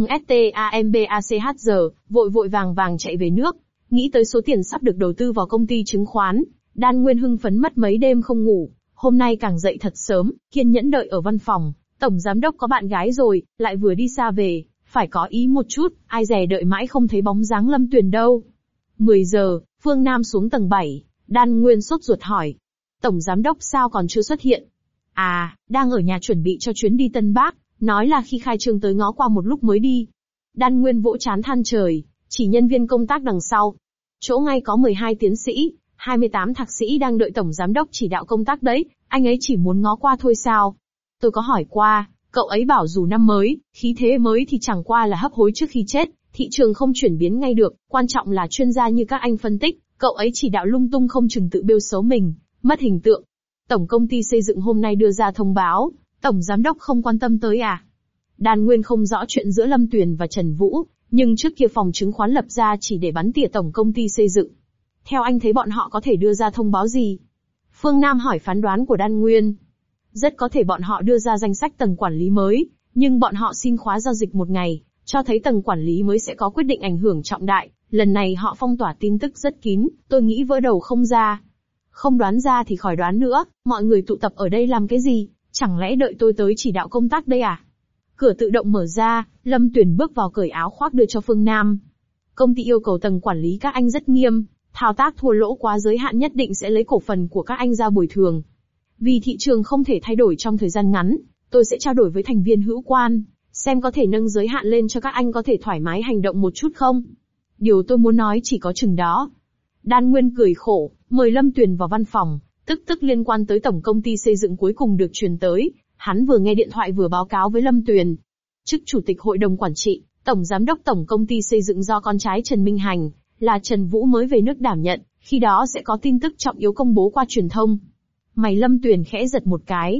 Stambachh vội vội vàng vàng chạy về nước, nghĩ tới số tiền sắp được đầu tư vào công ty chứng khoán, Đan Nguyên hưng phấn mất mấy đêm không ngủ, hôm nay càng dậy thật sớm, kiên nhẫn đợi ở văn phòng, tổng giám đốc có bạn gái rồi, lại vừa đi xa về, phải có ý một chút, ai dè đợi mãi không thấy bóng dáng Lâm Tuyền đâu. mười giờ, Phương Nam xuống tầng bảy, Đan Nguyên sốt ruột hỏi. Tổng giám đốc sao còn chưa xuất hiện? À, đang ở nhà chuẩn bị cho chuyến đi Tân Bắc, nói là khi khai trương tới ngó qua một lúc mới đi. Đan Nguyên vỗ trán than trời, chỉ nhân viên công tác đằng sau. Chỗ ngay có mười hai tiến sĩ, hai mươi tám thạc sĩ đang đợi tổng giám đốc chỉ đạo công tác đấy, anh ấy chỉ muốn ngó qua thôi sao? Tôi có hỏi qua, cậu ấy bảo dù năm mới, khí thế mới thì chẳng qua là hấp hối trước khi chết, thị trường không chuyển biến ngay được, quan trọng là chuyên gia như các anh phân tích, cậu ấy chỉ đạo lung tung không chừng tự bêu xấu mình, mất hình tượng. Tổng công ty xây dựng hôm nay đưa ra thông báo, tổng giám đốc không quan tâm tới à? Đan Nguyên không rõ chuyện giữa Lâm Tuyền và Trần Vũ, nhưng trước kia phòng chứng khoán lập ra chỉ để bắn tỉa tổng công ty xây dựng. Theo anh thấy bọn họ có thể đưa ra thông báo gì? Phương Nam hỏi phán đoán của Đan Nguyên. Rất có thể bọn họ đưa ra danh sách tầng quản lý mới, nhưng bọn họ xin khóa giao dịch một ngày, cho thấy tầng quản lý mới sẽ có quyết định ảnh hưởng trọng đại. Lần này họ phong tỏa tin tức rất kín, tôi nghĩ vỡ đầu không ra. Không đoán ra thì khỏi đoán nữa, mọi người tụ tập ở đây làm cái gì, chẳng lẽ đợi tôi tới chỉ đạo công tác đây à? Cửa tự động mở ra, Lâm Tuyền bước vào cởi áo khoác đưa cho Phương Nam. Công ty yêu cầu tầng quản lý các anh rất nghiêm, thao tác thua lỗ quá giới hạn nhất định sẽ lấy cổ phần của các anh ra bồi thường. Vì thị trường không thể thay đổi trong thời gian ngắn, tôi sẽ trao đổi với thành viên hữu quan, xem có thể nâng giới hạn lên cho các anh có thể thoải mái hành động một chút không. Điều tôi muốn nói chỉ có chừng đó. Đan Nguyên cười khổ, mời Lâm Tuyền vào văn phòng, tức tức liên quan tới tổng công ty xây dựng cuối cùng được truyền tới. Hắn vừa nghe điện thoại vừa báo cáo với Lâm Tuyền. Chức chủ tịch hội đồng quản trị, tổng giám đốc tổng công ty xây dựng do con trai Trần Minh Hành, là Trần Vũ mới về nước đảm nhận, khi đó sẽ có tin tức trọng yếu công bố qua truyền thông. Mày Lâm Tuyền khẽ giật một cái.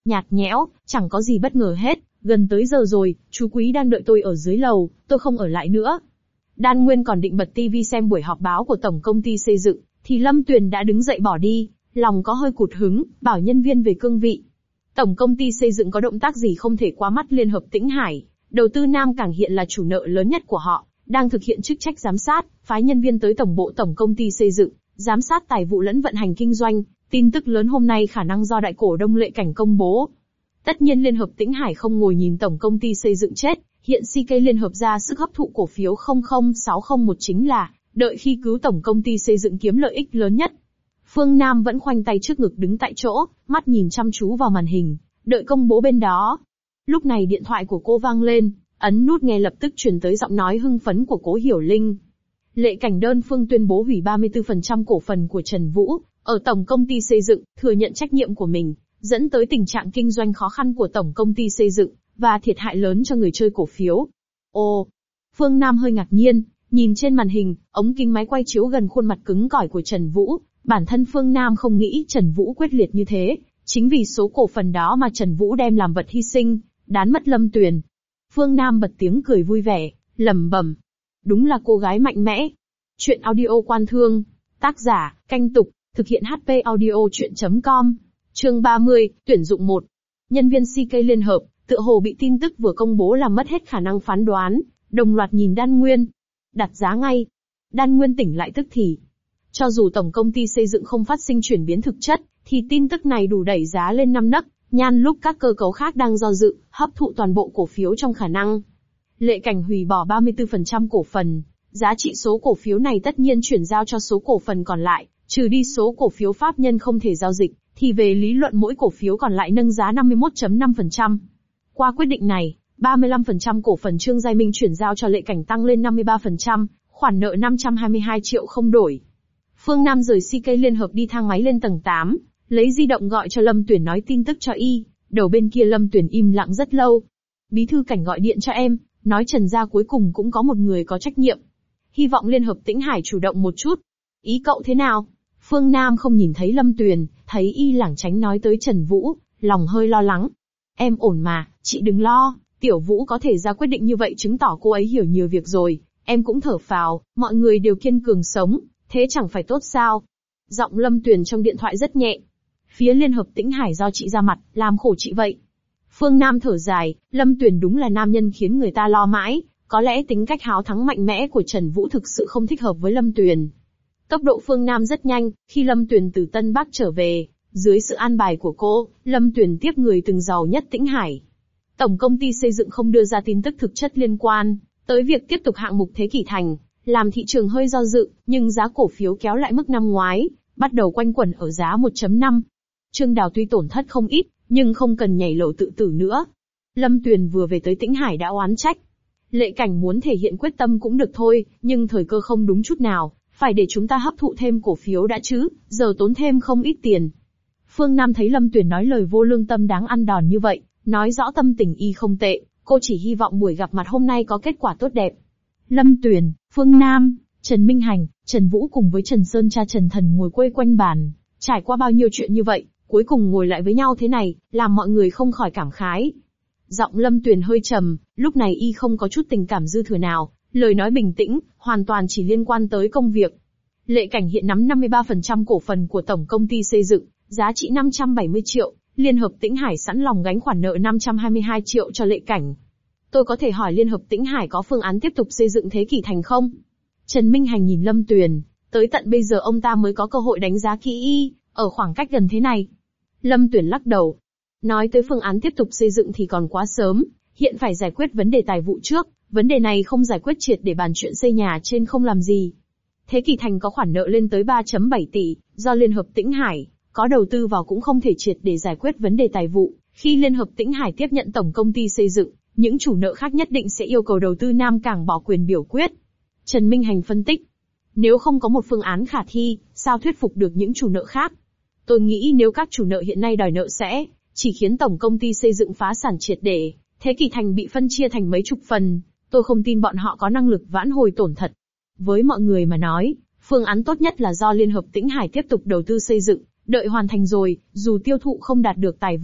Nhạt nhẽo, chẳng có gì bất ngờ hết, gần tới giờ rồi, chú Quý đang đợi tôi ở dưới lầu, tôi không ở lại nữa. Đan Nguyên còn định bật tivi xem buổi họp báo của tổng công ty xây dựng, thì Lâm Tuyền đã đứng dậy bỏ đi, lòng có hơi cụt hứng, bảo nhân viên về cương vị. Tổng công ty xây dựng có động tác gì không thể qua mắt Liên hợp Tĩnh Hải, đầu tư Nam Cảng hiện là chủ nợ lớn nhất của họ, đang thực hiện chức trách giám sát, phái nhân viên tới tổng bộ tổng công ty xây dựng, giám sát tài vụ lẫn vận hành kinh doanh. Tin tức lớn hôm nay khả năng do đại cổ đông Lệ Cảnh công bố. Tất nhiên Liên hợp Tĩnh Hải không ngồi nhìn tổng công ty xây dựng chết, hiện xê ca Liên hợp ra sức hấp thụ cổ phiếu không không sáu không một chính là đợi khi cứu tổng công ty xây dựng kiếm lợi ích lớn nhất. Phương Nam vẫn khoanh tay trước ngực đứng tại chỗ, mắt nhìn chăm chú vào màn hình, đợi công bố bên đó. Lúc này điện thoại của cô vang lên, ấn nút nghe lập tức truyền tới giọng nói hưng phấn của Cố Hiểu Linh. Lệ Cảnh đơn phương tuyên bố hủy ba mươi tư phần trăm cổ phần của Trần Vũ ở tổng công ty xây dựng, thừa nhận trách nhiệm của mình, dẫn tới tình trạng kinh doanh khó khăn của tổng công ty xây dựng và thiệt hại lớn cho người chơi cổ phiếu. Ồ, Phương Nam hơi ngạc nhiên, nhìn trên màn hình, ống kính máy quay chiếu gần khuôn mặt cứng cỏi của Trần Vũ, bản thân Phương Nam không nghĩ Trần Vũ quyết liệt như thế, chính vì số cổ phần đó mà Trần Vũ đem làm vật hy sinh, đán mất Lâm Tuyền. Phương Nam bật tiếng cười vui vẻ, lẩm bẩm, đúng là cô gái mạnh mẽ. Chuyện audio Quan Thương, tác giả, Canh Tục, thực hiện hát pê audio chuyện chấm com, chương ba mươi, tuyển dụng một. Nhân viên xê ca Liên hợp, tựa hồ bị tin tức vừa công bố làm mất hết khả năng phán đoán, đồng loạt nhìn Đan Nguyên. Đặt giá ngay. Đan Nguyên tỉnh lại tức thì. Cho dù tổng công ty xây dựng không phát sinh chuyển biến thực chất, thì tin tức này đủ đẩy giá lên năm nấc, nhan lúc các cơ cấu khác đang do dự, hấp thụ toàn bộ cổ phiếu trong khả năng. Lệ Cảnh hủy bỏ ba mươi tư phần trăm cổ phần, giá trị số cổ phiếu này tất nhiên chuyển giao cho số cổ phần còn lại, trừ đi số cổ phiếu pháp nhân không thể giao dịch, thì về lý luận mỗi cổ phiếu còn lại nâng giá năm mươi mốt phẩy năm phần trăm. Qua quyết định này, ba mươi lăm phần trăm cổ phần Trương Giai Minh chuyển giao cho Lệ Cảnh tăng lên năm mươi ba phần trăm, khoản nợ năm trăm hai mươi hai triệu không đổi. Phương Nam rời xê ca Liên hợp đi thang máy lên tầng tám, lấy di động gọi cho Lâm Tuyền nói tin tức cho y, đầu bên kia Lâm Tuyền im lặng rất lâu. Bí thư Cảnh gọi điện cho em, nói Trần gia cuối cùng cũng có một người có trách nhiệm. Hy vọng Liên hợp Tĩnh Hải chủ động một chút. Ý cậu thế nào? Phương Nam không nhìn thấy Lâm Tuyền, thấy y lảng tránh nói tới Trần Vũ, lòng hơi lo lắng. Em ổn mà, chị đừng lo, Tiểu Vũ có thể ra quyết định như vậy chứng tỏ cô ấy hiểu nhiều việc rồi, em cũng thở phào, mọi người đều kiên cường sống, thế chẳng phải tốt sao? Giọng Lâm Tuyền trong điện thoại rất nhẹ. Phía Liên hợp Tĩnh Hải do chị ra mặt, làm khổ chị vậy. Phương Nam thở dài, Lâm Tuyền đúng là nam nhân khiến người ta lo mãi, có lẽ tính cách háo thắng mạnh mẽ của Trần Vũ thực sự không thích hợp với Lâm Tuyền. Tốc độ Phương Nam rất nhanh, khi Lâm Tuyền từ Tân Bắc trở về, dưới sự an bài của cô, Lâm Tuyền tiếp người từng giàu nhất Tĩnh Hải. Tổng công ty xây dựng không đưa ra tin tức thực chất liên quan tới việc tiếp tục hạng mục Thế Kỷ Thành, làm thị trường hơi do dự, nhưng giá cổ phiếu kéo lại mức năm ngoái, bắt đầu quanh quẩn ở giá một phẩy năm. Trương Đào tuy tổn thất không ít, nhưng không cần nhảy lầu tự tử nữa. Lâm Tuyền vừa về tới Tĩnh Hải đã oán trách. Lệ Cảnh muốn thể hiện quyết tâm cũng được thôi, nhưng thời cơ không đúng chút nào, phải để chúng ta hấp thụ thêm cổ phiếu đã chứ, giờ tốn thêm không ít tiền. Phương Nam thấy Lâm Tuyền nói lời vô lương tâm đáng ăn đòn như vậy, nói rõ tâm tình y không tệ, cô chỉ hy vọng buổi gặp mặt hôm nay có kết quả tốt đẹp. Lâm Tuyền, Phương Nam, Trần Minh Hành, Trần Vũ cùng với Trần Sơn cha Trần Thần ngồi quây quanh bàn, trải qua bao nhiêu chuyện như vậy, cuối cùng ngồi lại với nhau thế này, làm mọi người không khỏi cảm khái. Giọng Lâm Tuyền hơi trầm, lúc này y không có chút tình cảm dư thừa nào, lời nói bình tĩnh, hoàn toàn chỉ liên quan tới công việc. Lệ Cảnh hiện nắm năm mươi ba phần trăm cổ phần của tổng công ty xây dựng, giá trị năm trăm bảy mươi triệu, Liên hợp Tĩnh Hải sẵn lòng gánh khoản nợ năm trăm hai mươi hai triệu cho Lệ Cảnh. Tôi có thể hỏi Liên hợp Tĩnh Hải có phương án tiếp tục xây dựng Thế Kỷ Thành không? Trần Minh Hành nhìn Lâm Tuyền, tới tận bây giờ ông ta mới có cơ hội đánh giá kỹ y, ở khoảng cách gần thế này. Lâm Tuyền lắc đầu. Nói tới phương án tiếp tục xây dựng thì còn quá sớm, hiện phải giải quyết vấn đề tài vụ trước, vấn đề này không giải quyết triệt để bàn chuyện xây nhà trên không làm gì. Thế Kỷ Thành có khoản nợ lên tới ba phẩy bảy tỷ, do Liên hợp Tĩnh Hải có đầu tư vào cũng không thể triệt để giải quyết vấn đề tài vụ. Khi Liên hợp Tĩnh Hải tiếp nhận tổng công ty xây dựng, những chủ nợ khác nhất định sẽ yêu cầu đầu tư Nam Cảng bỏ quyền biểu quyết. Trần Minh Hành phân tích. Nếu không có một phương án khả thi, sao thuyết phục được những chủ nợ khác? Tôi nghĩ nếu các chủ nợ hiện nay đòi nợ sẽ chỉ khiến tổng công ty xây dựng phá sản triệt để, Thế Kỷ Thành bị phân chia thành mấy chục phần, tôi không tin bọn họ có năng lực vãn hồi tổn thất. Với mọi người mà nói, phương án tốt nhất là do Liên hợp Tĩnh Hải tiếp tục đầu tư xây dựng, đợi hoàn thành rồi, dù tiêu thụ không đạt được tài vụ,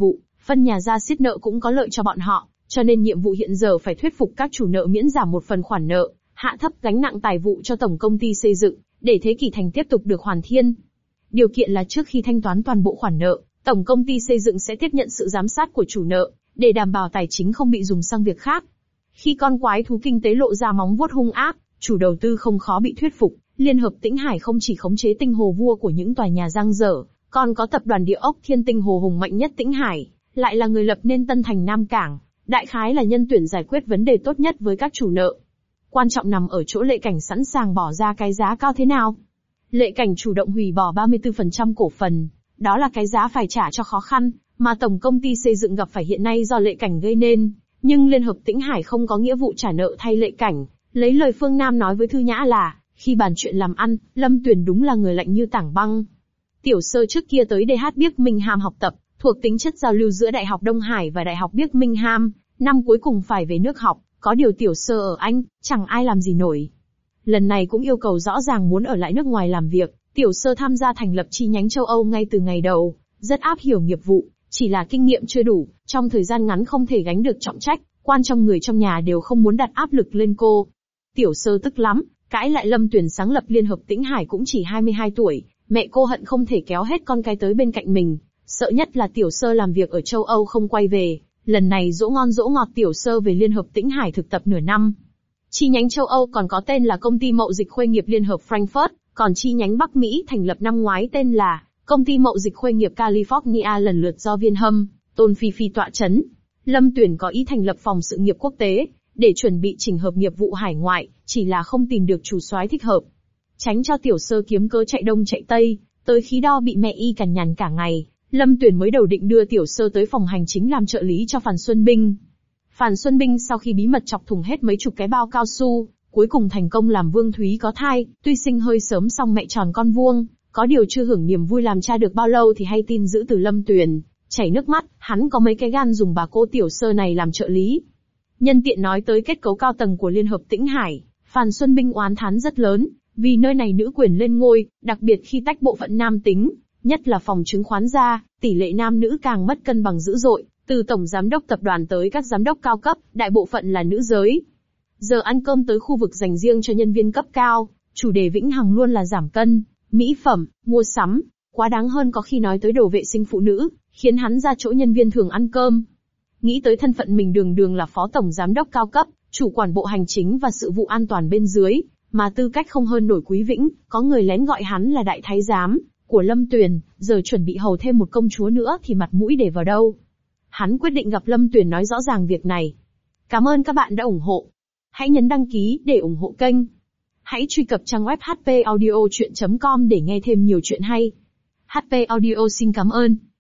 phân nhà ra xiết nợ cũng có lợi cho bọn họ, cho nên nhiệm vụ hiện giờ phải thuyết phục các chủ nợ miễn giảm một phần khoản nợ, hạ thấp gánh nặng tài vụ cho tổng công ty xây dựng, để Thế Kỷ Thành tiếp tục được hoàn thiên. Điều kiện là trước khi thanh toán toàn bộ khoản nợ, tổng công ty xây dựng sẽ tiếp nhận sự giám sát của chủ nợ, để đảm bảo tài chính không bị dùng sang việc khác. Khi con quái thú kinh tế lộ ra móng vuốt hung ác, chủ đầu tư không khó bị thuyết phục. Liên hợp Tĩnh Hải không chỉ khống chế tinh hồ vua của những tòa nhà dang dở, còn có tập đoàn địa ốc Thiên Tinh Hồ hùng mạnh nhất Tĩnh Hải, lại là người lập nên Tân Thành Nam Cảng, đại khái là nhân tuyển giải quyết vấn đề tốt nhất với các chủ nợ. Quan trọng nằm ở chỗ Lệ Cảnh sẵn sàng bỏ ra cái giá cao thế nào. Lệ Cảnh chủ động hủy bỏ ba mươi tư phần trăm cổ phần, đó là cái giá phải trả cho khó khăn mà tổng công ty xây dựng gặp phải hiện nay do Lệ Cảnh gây nên, nhưng Liên hợp Tĩnh Hải không có nghĩa vụ trả nợ thay Lệ Cảnh. Lấy lời Phương Nam nói với Thư Nhã là, khi bàn chuyện làm ăn, Lâm Tuyền đúng là người lạnh như tảng băng. Tiểu Sơ trước kia tới đê hát Birmingham học tập, thuộc tính chất giao lưu giữa Đại học Đông Hải và Đại học Birmingham, năm cuối cùng phải về nước học, có điều Tiểu Sơ ở Anh, chẳng ai làm gì nổi. Lần này cũng yêu cầu rõ ràng muốn ở lại nước ngoài làm việc, Tiểu Sơ tham gia thành lập chi nhánh châu Âu ngay từ ngày đầu, rất áp hiểu nghiệp vụ, chỉ là kinh nghiệm chưa đủ, trong thời gian ngắn không thể gánh được trọng trách, quan trong người trong nhà đều không muốn đặt áp lực lên cô. Tiểu Sơ tức lắm, cãi lại Lâm Tuyền sáng lập Liên hợp Tĩnh Hải cũng chỉ hai mươi hai tuổi, mẹ cô hận không thể kéo hết con cái tới bên cạnh mình, sợ nhất là Tiểu Sơ làm việc ở châu Âu không quay về, lần này dỗ ngon dỗ ngọt Tiểu Sơ về Liên hợp Tĩnh Hải thực tập nửa năm. Chi nhánh châu Âu còn có tên là Công ty Mậu dịch Khuê nghiệp Liên hợp Frankfurt, còn chi nhánh Bắc Mỹ thành lập năm ngoái tên là Công ty Mậu dịch Khuê nghiệp California lần lượt do Viên Hâm, Tôn Phi Phi tọa chấn. Lâm Tuyền có ý thành lập phòng sự nghiệp quốc tế, để chuẩn bị chỉnh hợp nghiệp vụ hải ngoại, chỉ là không tìm được chủ soái thích hợp. Tránh cho Tiểu Sơ kiếm cớ chạy đông chạy tây, tới khí đo bị mẹ y cằn nhằn cả ngày, Lâm Tuyền mới đầu định đưa Tiểu Sơ tới phòng hành chính làm trợ lý cho Phàn Xuân Binh. Phàn Xuân Binh sau khi bí mật chọc thủng hết mấy chục cái bao cao su, cuối cùng thành công làm Vương Thúy có thai, tuy sinh hơi sớm song mẹ tròn con vuông, có điều chưa hưởng niềm vui làm cha được bao lâu thì hay tin dữ từ Lâm Tuyền, chảy nước mắt, hắn có mấy cái gan dùng bà cô Tiểu Sơ này làm trợ lý. Nhân tiện nói tới kết cấu cao tầng của Liên hợp Tĩnh Hải, Phàn Xuân Binh oán thán rất lớn, vì nơi này nữ quyền lên ngôi, đặc biệt khi tách bộ phận nam tính, nhất là phòng chứng khoán ra, tỷ lệ nam nữ càng mất cân bằng dữ dội, từ tổng giám đốc tập đoàn tới các giám đốc cao cấp, đại bộ phận là nữ giới. Giờ ăn cơm tới khu vực dành riêng cho nhân viên cấp cao, chủ đề vĩnh hằng luôn là giảm cân, mỹ phẩm, mua sắm, quá đáng hơn có khi nói tới đồ vệ sinh phụ nữ, khiến hắn ra chỗ nhân viên thường ăn cơm. Nghĩ tới thân phận mình đường đường là phó tổng giám đốc cao cấp, chủ quản bộ hành chính và sự vụ an toàn bên dưới, mà tư cách không hơn nổi Quý Vĩnh, có người lén gọi hắn là đại thái giám của Lâm Tuyền, giờ chuẩn bị hầu thêm một công chúa nữa thì mặt mũi để vào đâu. Hắn quyết định gặp Lâm Tuyền nói rõ ràng việc này. Cảm ơn các bạn đã ủng hộ. Hãy nhấn đăng ký để ủng hộ kênh. Hãy truy cập trang web h p audio chuyện chấm com để nghe thêm nhiều chuyện hay. hát pê Audio xin cảm ơn.